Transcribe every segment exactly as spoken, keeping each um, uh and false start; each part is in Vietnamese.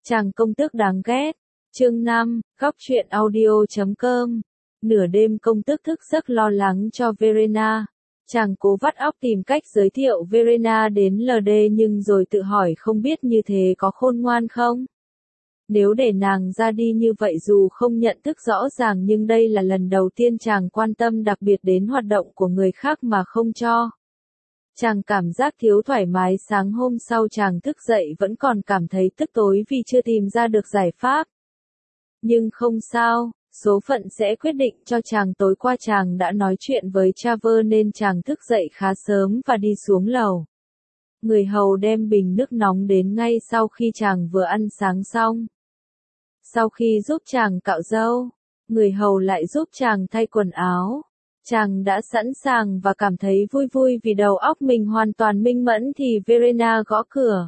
Chàng công tước đáng ghét. Chương năm, góc truyện audio chấm com. Nửa đêm công tước thức giấc lo lắng cho Verena. Chàng cố vắt óc tìm cách giới thiệu Verena đến lờ đê nhưng rồi tự hỏi không biết như thế có khôn ngoan không? Nếu để nàng ra đi như vậy dù không nhận thức rõ ràng nhưng đây là lần đầu tiên chàng quan tâm đặc biệt đến hoạt động của người khác mà không cho. Chàng cảm giác thiếu thoải mái, sáng hôm sau chàng thức dậy vẫn còn cảm thấy tức tối vì chưa tìm ra được giải pháp. Nhưng không sao, số phận sẽ quyết định cho chàng. Tối qua chàng đã nói chuyện với Travers nên chàng thức dậy khá sớm và đi xuống lầu. Người hầu đem bình nước nóng đến ngay sau khi chàng vừa ăn sáng xong. Sau khi giúp chàng cạo râu, người hầu lại giúp chàng thay quần áo. Chàng đã sẵn sàng và cảm thấy vui vui vì đầu óc mình hoàn toàn minh mẫn thì Verena gõ cửa.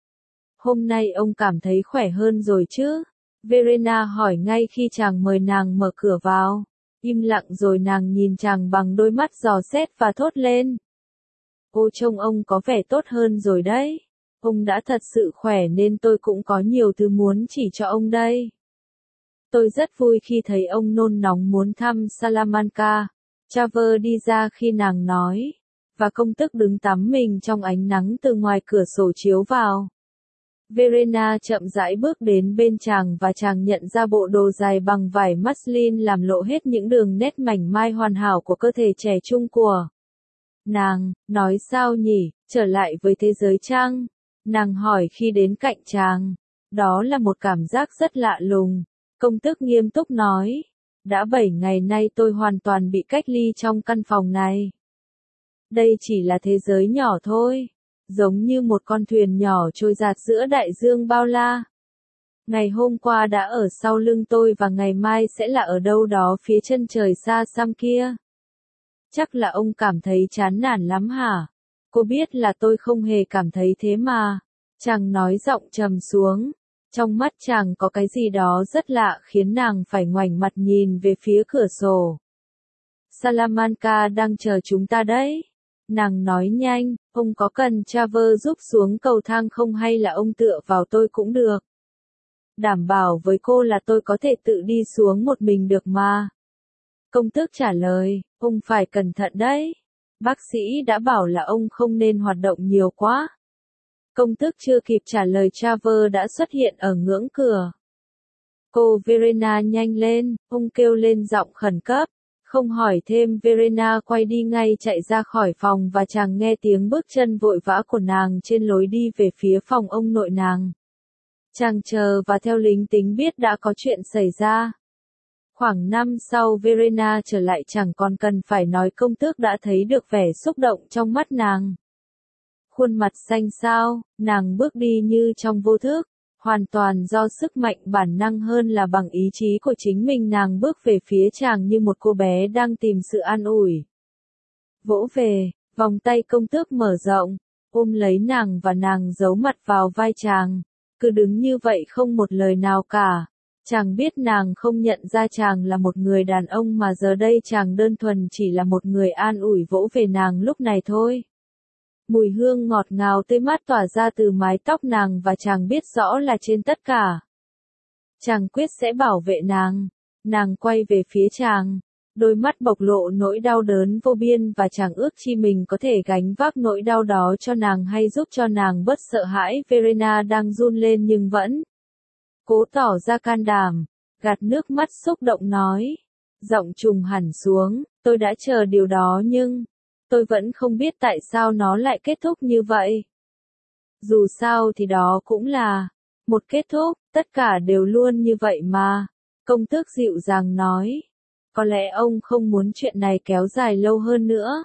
Hôm nay ông cảm thấy khỏe hơn rồi chứ? Verena hỏi ngay khi chàng mời nàng mở cửa vào. Im lặng rồi nàng nhìn chàng bằng đôi mắt dò xét và thốt lên. Ô, trông ông có vẻ tốt hơn rồi đấy. Ông đã thật sự khỏe nên tôi cũng có nhiều thứ muốn chỉ cho ông đây. Tôi rất vui khi thấy ông nôn nóng muốn thăm Salamanca. Travers đi ra khi nàng nói, và công tước đứng tắm mình trong ánh nắng từ ngoài cửa sổ chiếu vào. Verena chậm rãi bước đến bên chàng và chàng nhận ra bộ đồ dài bằng vải muslin làm lộ hết những đường nét mảnh mai hoàn hảo của cơ thể trẻ trung của nàng. Nói sao nhỉ, trở lại với thế giới chăng? Nàng hỏi khi đến cạnh chàng. Đó là một cảm giác rất lạ lùng. Công tước nghiêm túc nói. Đã bảy ngày nay tôi hoàn toàn bị cách ly trong căn phòng này. Đây chỉ là thế giới nhỏ thôi. Giống như một con thuyền nhỏ trôi dạt giữa đại dương bao la. Ngày hôm qua đã ở sau lưng tôi và ngày mai sẽ là ở đâu đó phía chân trời xa xăm kia. Chắc là ông cảm thấy chán nản lắm hả? Cô biết là tôi không hề cảm thấy thế mà. Chàng nói giọng trầm xuống. Trong mắt chàng có cái gì đó rất lạ khiến nàng phải ngoảnh mặt nhìn về phía cửa sổ. Salamanca đang chờ chúng ta đấy. Nàng nói nhanh, ông có cần Travers giúp xuống cầu thang không hay là ông tựa vào tôi cũng được. Đảm bảo với cô là tôi có thể tự đi xuống một mình được mà. Công tước trả lời, ông phải cẩn thận đấy. Bác sĩ đã bảo là ông không nên hoạt động nhiều quá. Công tước chưa kịp trả lời Travers đã xuất hiện ở ngưỡng cửa. Cô Verena nhanh lên, ông kêu lên giọng khẩn cấp. Không hỏi thêm Verena quay đi ngay chạy ra khỏi phòng và chàng nghe tiếng bước chân vội vã của nàng trên lối đi về phía phòng ông nội nàng. Chàng chờ và theo lính tính biết đã có chuyện xảy ra. Khoảng năm sau Verena trở lại chẳng còn cần phải nói công tước đã thấy được vẻ xúc động trong mắt nàng. Khuôn mặt xanh xao, nàng bước đi như trong vô thức, hoàn toàn do sức mạnh bản năng hơn là bằng ý chí của chính mình. Nàng bước về phía chàng như một cô bé đang tìm sự an ủi. Vỗ về, vòng tay công tước mở rộng, ôm lấy nàng và nàng giấu mặt vào vai chàng, cứ đứng như vậy không một lời nào cả. Chàng biết nàng không nhận ra chàng là một người đàn ông mà giờ đây chàng đơn thuần chỉ là một người an ủi vỗ về nàng lúc này thôi. Mùi hương ngọt ngào tươi mát tỏa ra từ mái tóc nàng và chàng biết rõ là trên tất cả. Chàng quyết sẽ bảo vệ nàng. Nàng quay về phía chàng. Đôi mắt bộc lộ nỗi đau đớn vô biên và chàng ước chi mình có thể gánh vác nỗi đau đó cho nàng hay giúp cho nàng bớt sợ hãi. Verena đang run lên nhưng vẫn cố tỏ ra can đảm. Gạt nước mắt xúc động nói. Giọng trùng hẳn xuống, tôi đã chờ điều đó nhưng tôi vẫn không biết tại sao nó lại kết thúc như vậy. Dù sao thì đó cũng là một kết thúc, tất cả đều luôn như vậy mà. Công tước dịu dàng nói. Có lẽ ông không muốn chuyện này kéo dài lâu hơn nữa.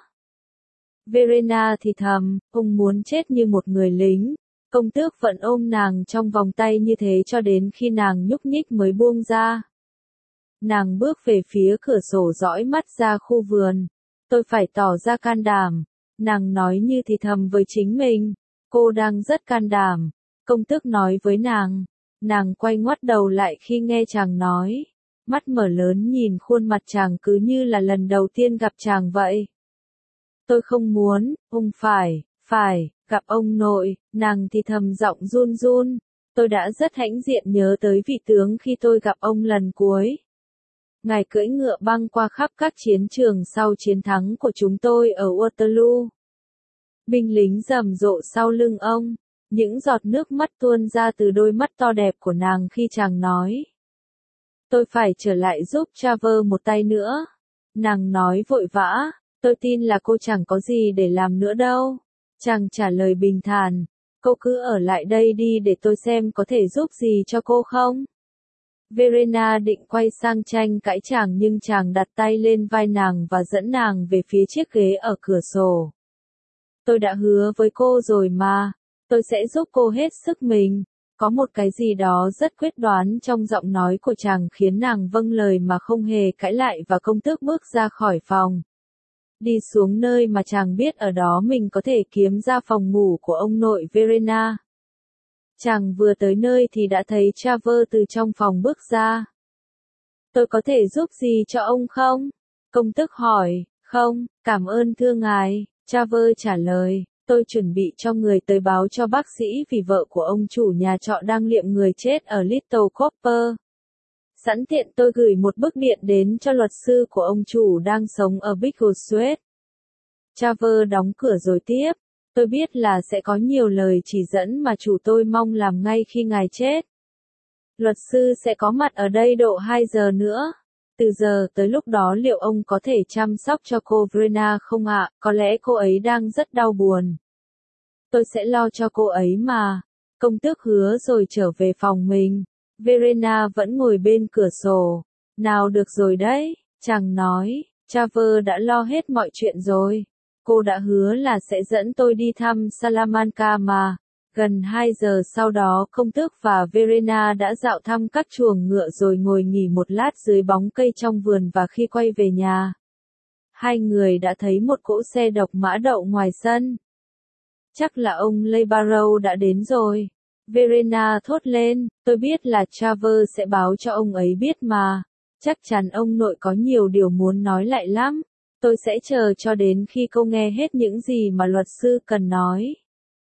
Verena thì thầm, ông muốn chết như một người lính. Công tước vẫn ôm nàng trong vòng tay như thế cho đến khi nàng nhúc nhích mới buông ra. Nàng bước về phía cửa sổ dõi mắt ra khu vườn. Tôi phải tỏ ra can đảm. Nàng nói như thì thầm với chính mình. Cô đang rất can đảm. Công tước nói với nàng. Nàng quay ngoắt đầu lại khi nghe chàng nói. Mắt mở lớn nhìn khuôn mặt chàng cứ như là lần đầu tiên gặp chàng vậy. Tôi không muốn, ông phải, phải, gặp ông nội. Nàng thì thầm giọng run run. Tôi đã rất hãnh diện nhớ tới vị tướng khi tôi gặp ông lần cuối. Ngài cưỡi ngựa băng qua khắp các chiến trường sau chiến thắng của chúng tôi ở Waterloo. Binh lính rầm rộ sau lưng ông, những giọt nước mắt tuôn ra từ đôi mắt to đẹp của nàng khi chàng nói. Tôi phải trở lại giúp Travers một tay nữa. Nàng nói vội vã, tôi tin là cô chẳng có gì để làm nữa đâu. Chàng trả lời bình thản, cô cứ ở lại đây đi để tôi xem có thể giúp gì cho cô không. Verena định quay sang tranh cãi chàng nhưng chàng đặt tay lên vai nàng và dẫn nàng về phía chiếc ghế ở cửa sổ. Tôi đã hứa với cô rồi mà, tôi sẽ giúp cô hết sức mình. Có một cái gì đó rất quyết đoán trong giọng nói của chàng khiến nàng vâng lời mà không hề cãi lại và công tước bước ra khỏi phòng. Đi xuống nơi mà chàng biết ở đó mình có thể kiếm ra phòng ngủ của ông nội Verena. Chàng vừa tới nơi thì đã thấy Travers từ trong phòng bước ra. Tôi có thể giúp gì cho ông không? Công tước hỏi. Không, cảm ơn thưa ngài, Travers trả lời. Tôi chuẩn bị cho người tới báo cho bác sĩ vì vợ của ông chủ nhà trọ đang liệm người chết ở Little Copper. Sẵn tiện tôi gửi một bức điện đến cho luật sư của ông chủ đang sống ở Biggleswade. Travers đóng cửa rồi tiếp. Tôi biết là sẽ có nhiều lời chỉ dẫn mà chủ tôi mong làm ngay khi ngài chết. Luật sư sẽ có mặt ở đây độ hai giờ nữa. Từ giờ tới lúc đó liệu ông có thể chăm sóc cho cô Verena không ạ? Có lẽ cô ấy đang rất đau buồn. Tôi sẽ lo cho cô ấy mà. Công tước hứa rồi trở về phòng mình. Verena vẫn ngồi bên cửa sổ. Nào được rồi đấy, chàng nói. Travers đã lo hết mọi chuyện rồi. Cô đã hứa là sẽ dẫn tôi đi thăm Salamanca mà. Gần hai giờ sau đó công tước và Verena đã dạo thăm các chuồng ngựa rồi ngồi nghỉ một lát dưới bóng cây trong vườn và khi quay về nhà, hai người đã thấy một cỗ xe độc mã đậu ngoài sân. Chắc là ông Lebarrow đã đến rồi. Verena thốt lên, tôi biết là Travers sẽ báo cho ông ấy biết mà. Chắc chắn ông nội có nhiều điều muốn nói lại lắm. Tôi sẽ chờ cho đến khi cô nghe hết những gì mà luật sư cần nói.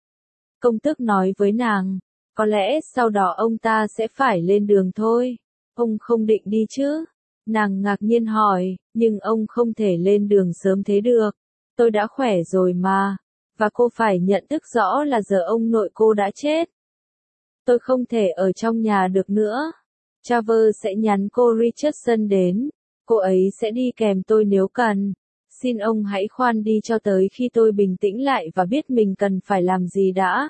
Công tước nói với nàng, có lẽ sau đó ông ta sẽ phải lên đường thôi. Ông không định đi chứ? Nàng ngạc nhiên hỏi, nhưng ông không thể lên đường sớm thế được. Tôi đã khỏe rồi mà. Và cô phải nhận thức rõ là giờ ông nội cô đã chết. Tôi không thể ở trong nhà được nữa. Travers sẽ nhắn cô Richardson đến. Cô ấy sẽ đi kèm tôi nếu cần. Xin ông hãy khoan đi cho tới khi tôi bình tĩnh lại và biết mình cần phải làm gì đã.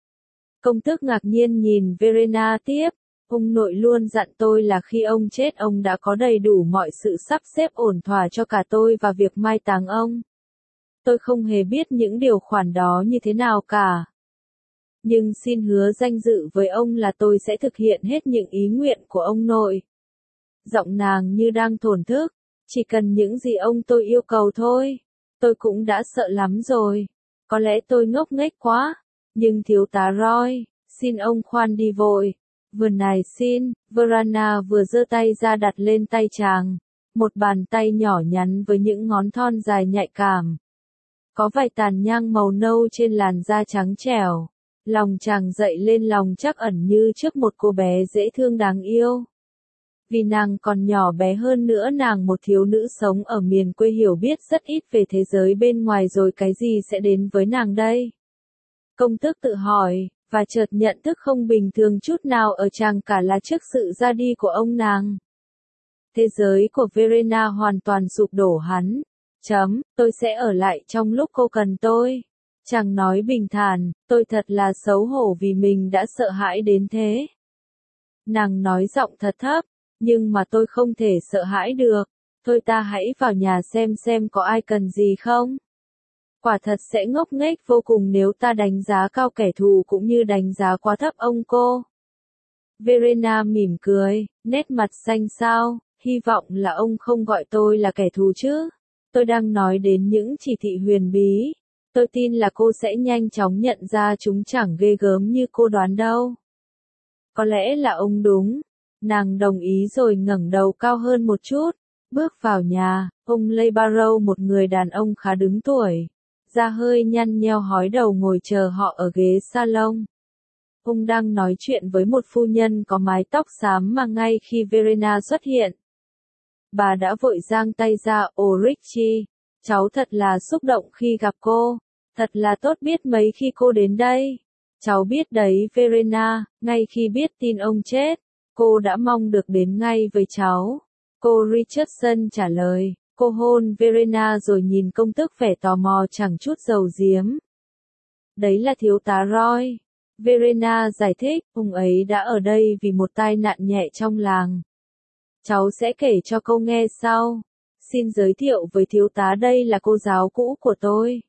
Công tước ngạc nhiên nhìn Verena tiếp. Ông nội luôn dặn tôi là khi ông chết ông đã có đầy đủ mọi sự sắp xếp ổn thỏa cho cả tôi và việc mai táng ông. Tôi không hề biết những điều khoản đó như thế nào cả. Nhưng xin hứa danh dự với ông là tôi sẽ thực hiện hết những ý nguyện của ông nội. Giọng nàng như đang thổn thức. Chỉ cần những gì ông tôi yêu cầu thôi. Tôi cũng đã sợ lắm rồi. Có lẽ tôi ngốc nghếch quá. Nhưng thiếu tá Roy, xin ông khoan đi vội. Vừa này xin, Verena vừa giơ tay ra đặt lên tay chàng. Một bàn tay nhỏ nhắn với những ngón thon dài nhạy cảm. Có vài tàn nhang màu nâu trên làn da trắng trẻo. Lòng chàng dậy lên lòng trắc ẩn như trước một cô bé dễ thương đáng yêu. Vì nàng còn nhỏ bé hơn nữa, nàng một thiếu nữ sống ở miền quê hiểu biết rất ít về thế giới bên ngoài, rồi cái gì sẽ đến với nàng đây? Công tước tự hỏi, và chợt nhận thức không bình thường chút nào ở chàng cả là trước sự ra đi của ông nàng. Thế giới của Verena hoàn toàn sụp đổ hắn. Chấm, tôi sẽ ở lại trong lúc cô cần tôi. Chàng nói bình thản, tôi thật là xấu hổ vì mình đã sợ hãi đến thế. Nàng nói giọng thật thấp, nhưng mà tôi không thể sợ hãi được. Thôi ta hãy vào nhà xem xem có ai cần gì không. Quả thật sẽ ngốc nghếch vô cùng nếu ta đánh giá cao kẻ thù cũng như đánh giá quá thấp ông cô. Verena mỉm cười, nét mặt xanh xao, hy vọng là ông không gọi tôi là kẻ thù chứ. Tôi đang nói đến những chỉ thị huyền bí. Tôi tin là cô sẽ nhanh chóng nhận ra chúng chẳng ghê gớm như cô đoán đâu. Có lẽ là ông đúng. Nàng đồng ý rồi ngẩng đầu cao hơn một chút. Bước vào nhà, ông Lebarrow, một người đàn ông khá đứng tuổi, da hơi nhăn nheo hói đầu, ngồi chờ họ ở ghế salon. Ông đang nói chuyện với một phu nhân có mái tóc xám mà ngay khi Verena xuất hiện, bà đã vội giang tay ra. Ồ Richie, cháu thật là xúc động khi gặp cô, thật là tốt biết mấy khi cô đến đây. Cháu biết đấy Verena, ngay khi biết tin ông chết, cô đã mong được đến ngay với cháu. Cô Richardson trả lời, cô hôn Verena rồi nhìn công tước vẻ tò mò chẳng chút giấu giếm. Đấy là thiếu tá Roy. Verena giải thích, ông ấy đã ở đây vì một tai nạn nhẹ trong làng. Cháu sẽ kể cho cô nghe sau. Xin giới thiệu với thiếu tá, đây là cô giáo cũ của tôi.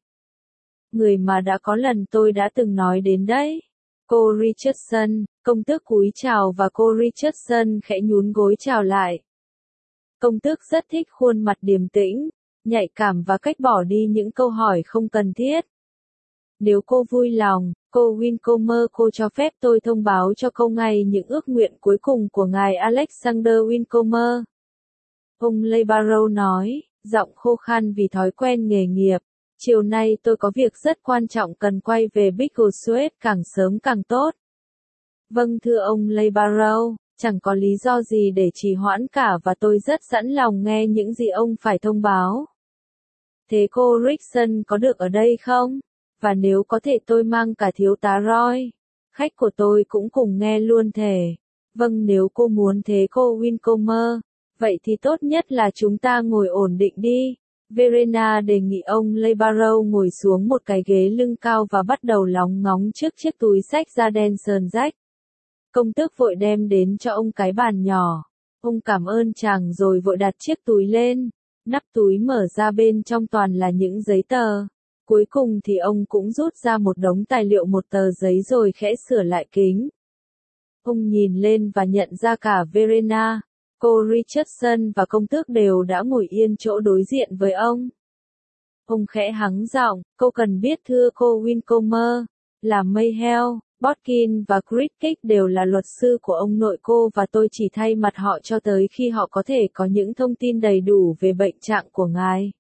Người mà đã có lần tôi đã từng nói đến đấy. Cô Richardson, công tước cúi chào và cô Richardson khẽ nhún gối chào lại. Công tước rất thích khuôn mặt điềm tĩnh, nhạy cảm và cách bỏ đi những câu hỏi không cần thiết. Nếu cô vui lòng, cô Wincomer, cô cho phép tôi thông báo cho cô ngay những ước nguyện cuối cùng của ngài Alexander Wincomer. Ông Leybarrow nói, giọng khô khan vì thói quen nghề nghiệp. Chiều nay tôi có việc rất quan trọng cần quay về Biggleswade càng sớm càng tốt. Vâng thưa ông Leybarrow, chẳng có lý do gì để trì hoãn cả và tôi rất sẵn lòng nghe những gì ông phải thông báo. Thế cô Rickson có được ở đây không? Và nếu có thể tôi mang cả thiếu tá Roy. Khách của tôi cũng cùng nghe luôn thể. Vâng nếu cô muốn thế cô Wincomer. Vậy thì tốt nhất là chúng ta ngồi ổn định đi. Verena đề nghị ông Leybarrow ngồi xuống một cái ghế lưng cao và bắt đầu lóng ngóng trước chiếc túi xách da đen sờn rách. Công tước vội đem đến cho ông cái bàn nhỏ. Ông cảm ơn chàng rồi vội đặt chiếc túi lên. Nắp túi mở ra, bên trong toàn là những giấy tờ. Cuối cùng thì ông cũng rút ra một đống tài liệu, một tờ giấy rồi khẽ sửa lại kính. Ông nhìn lên và nhận ra cả Verena, cô Richardson và công tước đều đã ngồi yên chỗ đối diện với ông. Ông khẽ hắng giọng, cô cần biết thưa cô Wincomer, là Mayhell, Botkin và Cricket đều là luật sư của ông nội cô và tôi chỉ thay mặt họ cho tới khi họ có thể có những thông tin đầy đủ về bệnh trạng của ngài.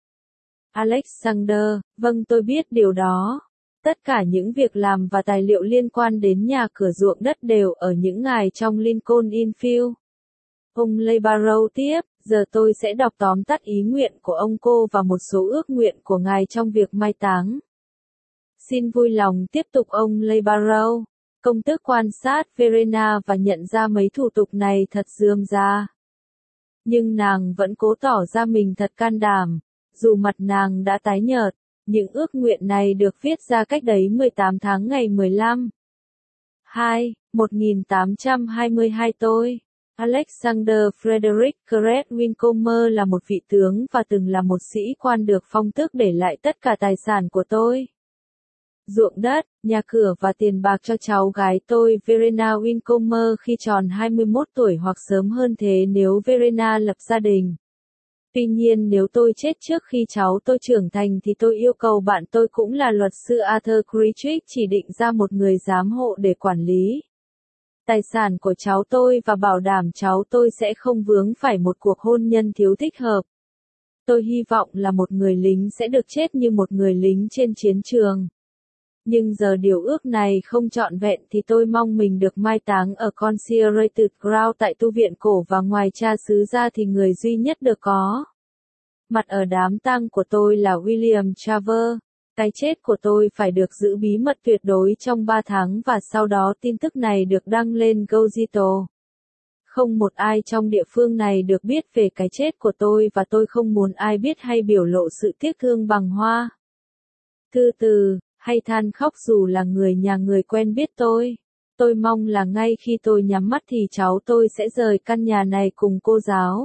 Alexander, vâng tôi biết điều đó. Tất cả những việc làm và tài liệu liên quan đến nhà cửa ruộng đất đều ở những ngài trong Lincoln Inn Field. Ông Leybarrow tiếp, giờ tôi sẽ đọc tóm tắt ý nguyện của ông cô và một số ước nguyện của ngài trong việc mai táng. Xin vui lòng tiếp tục ông Leybarrow. Công tước quan sát Verena và nhận ra mấy thủ tục này thật rườm rà. Nhưng nàng vẫn cố tỏ ra mình thật can đảm, dù mặt nàng đã tái nhợt. Những ước nguyện này được viết ra cách đấy mười tám tháng ngày mười lăm. hai, một nghìn tám trăm hai mươi hai tôi. Alexander Frederick Cret Wincomer là một vị tướng và từng là một sĩ quan được phong tước để lại tất cả tài sản của tôi. Ruộng đất, nhà cửa và tiền bạc cho cháu gái tôi Verena Wincomer khi tròn hai mươi mốt tuổi hoặc sớm hơn thế nếu Verena lập gia đình. Tuy nhiên nếu tôi chết trước khi cháu tôi trưởng thành thì tôi yêu cầu bạn tôi cũng là luật sư Arthur Crichwick chỉ định ra một người giám hộ để quản lý tài sản của cháu tôi và bảo đảm cháu tôi sẽ không vướng phải một cuộc hôn nhân thiếu thích hợp. Tôi hy vọng là một người lính sẽ được chết như một người lính trên chiến trường. Nhưng giờ điều ước này không trọn vẹn thì tôi mong mình được mai táng ở Consecrated Ground tại tu viện cổ và ngoài cha xứ ra thì người duy nhất được có mặt ở đám tang của tôi là William Travers. Cái chết của tôi phải được giữ bí mật tuyệt đối trong ba tháng và sau đó tin tức này được đăng lên Gazette. Không một ai trong địa phương này được biết về cái chết của tôi và tôi không muốn ai biết hay biểu lộ sự tiếc thương bằng hoa, thư từ, hay than khóc dù là người nhà người quen biết tôi. Tôi mong là ngay khi tôi nhắm mắt thì cháu tôi sẽ rời căn nhà này cùng cô giáo.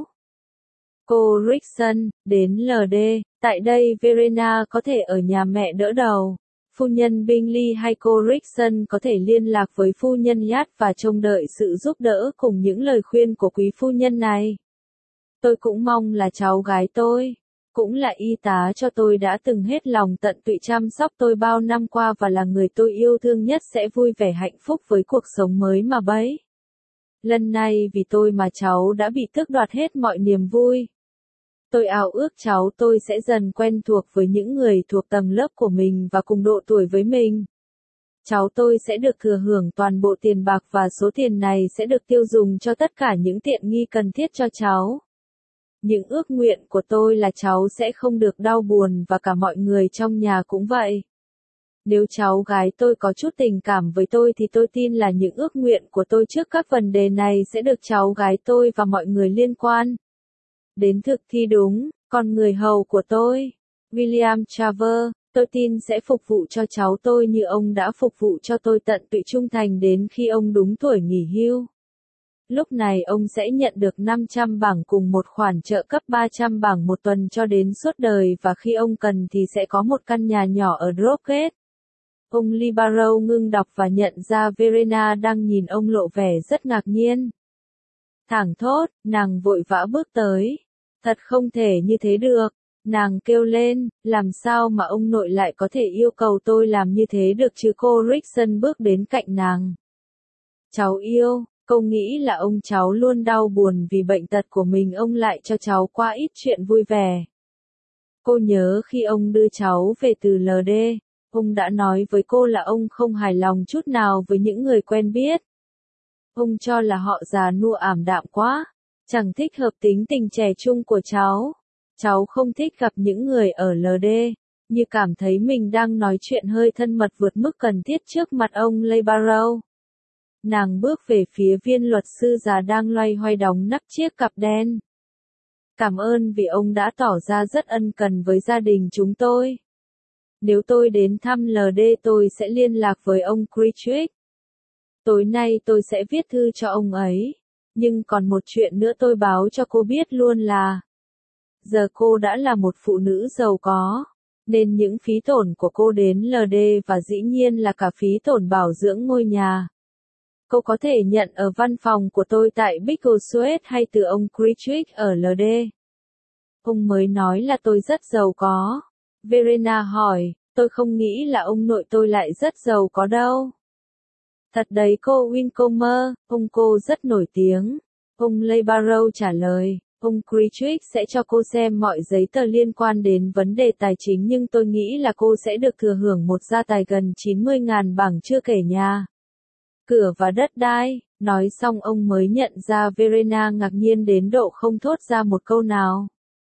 Cô Rickson, đến lờ đê, tại đây Verena có thể ở nhà mẹ đỡ đầu. Phu nhân Bingley hay cô Rickson có thể liên lạc với phu nhân Yates và trông đợi sự giúp đỡ cùng những lời khuyên của quý phu nhân này. Tôi cũng mong là cháu gái tôi, cũng là y tá cho tôi đã từng hết lòng tận tụy chăm sóc tôi bao năm qua và là người tôi yêu thương nhất sẽ vui vẻ hạnh phúc với cuộc sống mới mà bấy. Lần này vì tôi mà cháu đã bị tước đoạt hết mọi niềm vui. Tôi ao ước cháu tôi sẽ dần quen thuộc với những người thuộc tầng lớp của mình và cùng độ tuổi với mình. cháu tôi sẽ được thừa hưởng toàn bộ tiền bạc và số tiền này sẽ được tiêu dùng cho tất cả những tiện nghi cần thiết cho cháu. Những ước nguyện của tôi là cháu sẽ không được đau buồn và cả mọi người trong nhà cũng vậy. Nếu cháu gái tôi có chút tình cảm với tôi thì tôi tin là những ước nguyện của tôi trước các vấn đề này sẽ được cháu gái tôi và mọi người liên quan đến thực thi đúng. Còn người hầu của tôi, William Travers, tôi tin sẽ phục vụ cho cháu tôi như ông đã phục vụ cho tôi tận tụy trung thành đến khi ông đúng tuổi nghỉ hưu. Lúc này ông sẽ nhận được năm trăm bảng cùng một khoản trợ cấp ba trăm bảng một tuần cho đến suốt đời và khi ông cần thì sẽ có một căn nhà nhỏ ở Droghett. Ông Libaro ngưng đọc và nhận ra Verena đang nhìn ông lộ vẻ rất ngạc nhiên. Thảng thốt, nàng vội vã bước tới. Thật không thể như thế được. Nàng kêu lên, làm sao mà ông nội lại có thể yêu cầu tôi làm như thế được chứ? Cô Rickson bước đến cạnh nàng. Cháu yêu, cô nghĩ là ông cháu luôn đau buồn vì bệnh tật của mình, ông lại cho cháu qua ít chuyện vui vẻ. Cô nhớ khi ông đưa cháu về từ lờ đê, ông đã nói với cô là ông không hài lòng chút nào với những người quen biết. Ông cho là họ già nua ảm đạm quá, chẳng thích hợp tính tình trẻ trung của cháu. Cháu không thích gặp những người ở lờ đê, như cảm thấy mình đang nói chuyện hơi thân mật vượt mức cần thiết trước mặt ông Libaro. Nàng bước về phía viên luật sư già đang loay hoay đóng nắp chiếc cặp đen. Cảm ơn vì ông đã tỏ ra rất ân cần với gia đình chúng tôi. Nếu tôi đến thăm lờ đê tôi sẽ liên lạc với ông Critchwick. Tối nay tôi sẽ viết thư cho ông ấy. Nhưng còn một chuyện nữa tôi báo cho cô biết luôn là giờ cô đã là một phụ nữ giàu có, nên những phí tổn của cô đến lờ đê và dĩ nhiên là cả phí tổn bảo dưỡng ngôi nhà, cô có thể nhận ở văn phòng của tôi tại Biggleswade hay từ ông Critchwick ở lờ đê. Ông mới nói là tôi rất giàu có. Verena hỏi, tôi không nghĩ là ông nội tôi lại rất giàu có đâu. Thật đấy cô Wincomer, ông cô rất nổi tiếng. Ông Libaro trả lời. Ông Critchwick sẽ cho cô xem mọi giấy tờ liên quan đến vấn đề tài chính nhưng tôi nghĩ là cô sẽ được thừa hưởng một gia tài gần chín mươi nghìn bảng chưa kể nhà, cửa và đất đai. Nói xong ông mới nhận ra Verena ngạc nhiên đến độ không thốt ra một câu nào.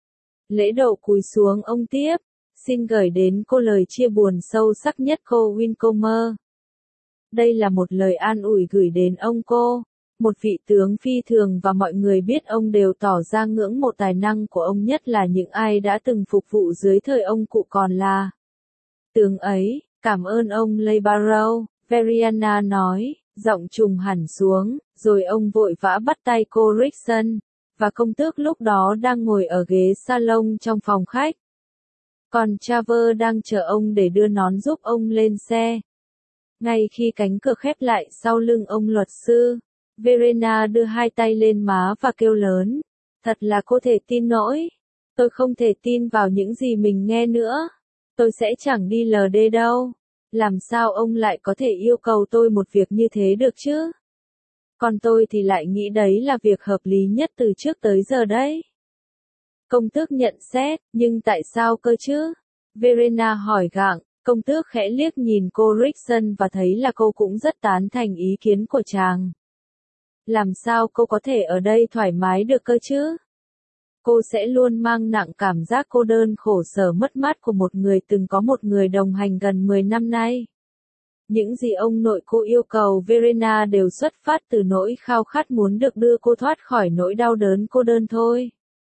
Lễ độ cúi xuống ông tiếp, xin gửi đến cô lời chia buồn sâu sắc nhất cô Wincomer. Đây là một lời an ủi gửi đến ông cô. Một vị tướng phi thường và mọi người biết ông đều tỏ ra ngưỡng mộ tài năng của ông, nhất là những ai đã từng phục vụ dưới thời ông cụ còn là tướng ấy. Cảm ơn ông Libaro, Verena nói, giọng trùng hẳn xuống, rồi ông vội vã bắt tay cô Rickson, và công tước lúc đó đang ngồi ở ghế salon trong phòng khách. Còn Travers đang chờ ông để đưa nón giúp ông lên xe. Ngay khi cánh cửa khép lại sau lưng ông luật sư, Verena đưa hai tay lên má và kêu lớn, thật là cô thể tin nổi. Tôi không thể tin vào những gì mình nghe nữa. Tôi sẽ chẳng đi lờ đê đâu. Làm sao ông lại có thể yêu cầu tôi một việc như thế được chứ? Còn tôi thì lại nghĩ đấy là việc hợp lý nhất từ trước tới giờ đấy. Công tước nhận xét, nhưng tại sao cơ chứ? Verena hỏi gặng. Công tước khẽ liếc nhìn cô Rickson và thấy là cô cũng rất tán thành ý kiến của chàng. Làm sao cô có thể ở đây thoải mái được cơ chứ? Cô sẽ luôn mang nặng cảm giác cô đơn khổ sở mất mát của một người từng có một người đồng hành gần mười năm nay. Những gì ông nội cô yêu cầu Verena đều xuất phát từ nỗi khao khát muốn được đưa cô thoát khỏi nỗi đau đớn cô đơn thôi.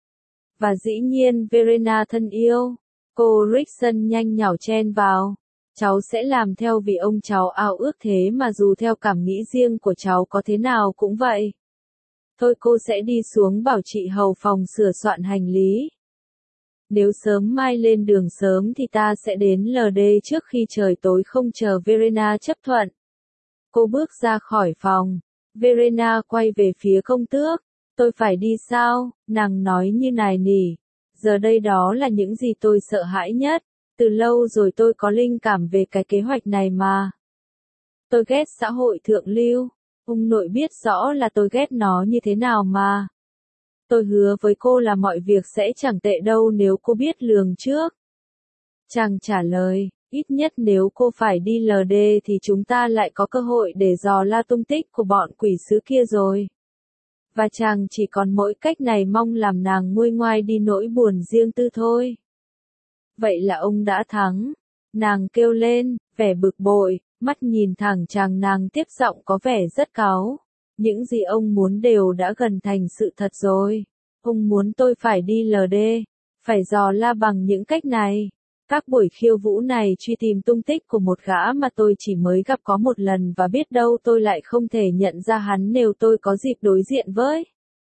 Và dĩ nhiên Verena thân yêu, cô Rickson nhanh nhảu chen vào. Cháu sẽ làm theo vì ông cháu ao ước thế mà dù theo cảm nghĩ riêng của cháu có thế nào cũng vậy. Thôi cô sẽ đi xuống bảo chị hầu phòng sửa soạn hành lý. Nếu sớm mai lên đường sớm thì ta sẽ đến lờ đê trước khi trời tối, không chờ Verena chấp thuận. Cô bước ra khỏi phòng. Verena quay về phía công tước. Tôi phải đi sao? Nàng nói như nài nỉ. Giờ đây đó là những gì tôi sợ hãi nhất. Từ lâu rồi tôi có linh cảm về cái kế hoạch này mà. Tôi ghét xã hội thượng lưu. Ông nội biết rõ là tôi ghét nó như thế nào mà. Tôi hứa với cô là mọi việc sẽ chẳng tệ đâu nếu cô biết lường trước. Chàng trả lời, ít nhất nếu cô phải đi lờ đê thì chúng ta lại có cơ hội để dò la tung tích của bọn quỷ sứ kia rồi. Và chàng chỉ còn mỗi cách này mong làm nàng nguôi ngoai đi nỗi buồn riêng tư thôi. Vậy là ông đã thắng. Nàng kêu lên, vẻ bực bội, mắt nhìn thẳng chàng, nàng tiếp giọng có vẻ rất cáu. Những gì ông muốn đều đã gần thành sự thật rồi. Ông muốn tôi phải đi lờ đê, phải dò la bằng những cách này. Các buổi khiêu vũ này truy tìm tung tích của một gã mà tôi chỉ mới gặp có một lần, và biết đâu tôi lại không thể nhận ra hắn nếu tôi có dịp đối diện với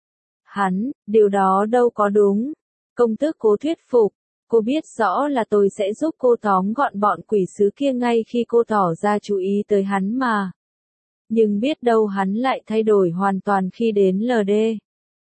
hắn, điều đó đâu có đúng. Công tước cố thuyết phục, cô biết rõ là tôi sẽ giúp cô tóm gọn bọn quỷ sứ kia ngay khi cô tỏ ra chú ý tới hắn mà. Nhưng biết đâu hắn lại thay đổi hoàn toàn khi đến lờ đê.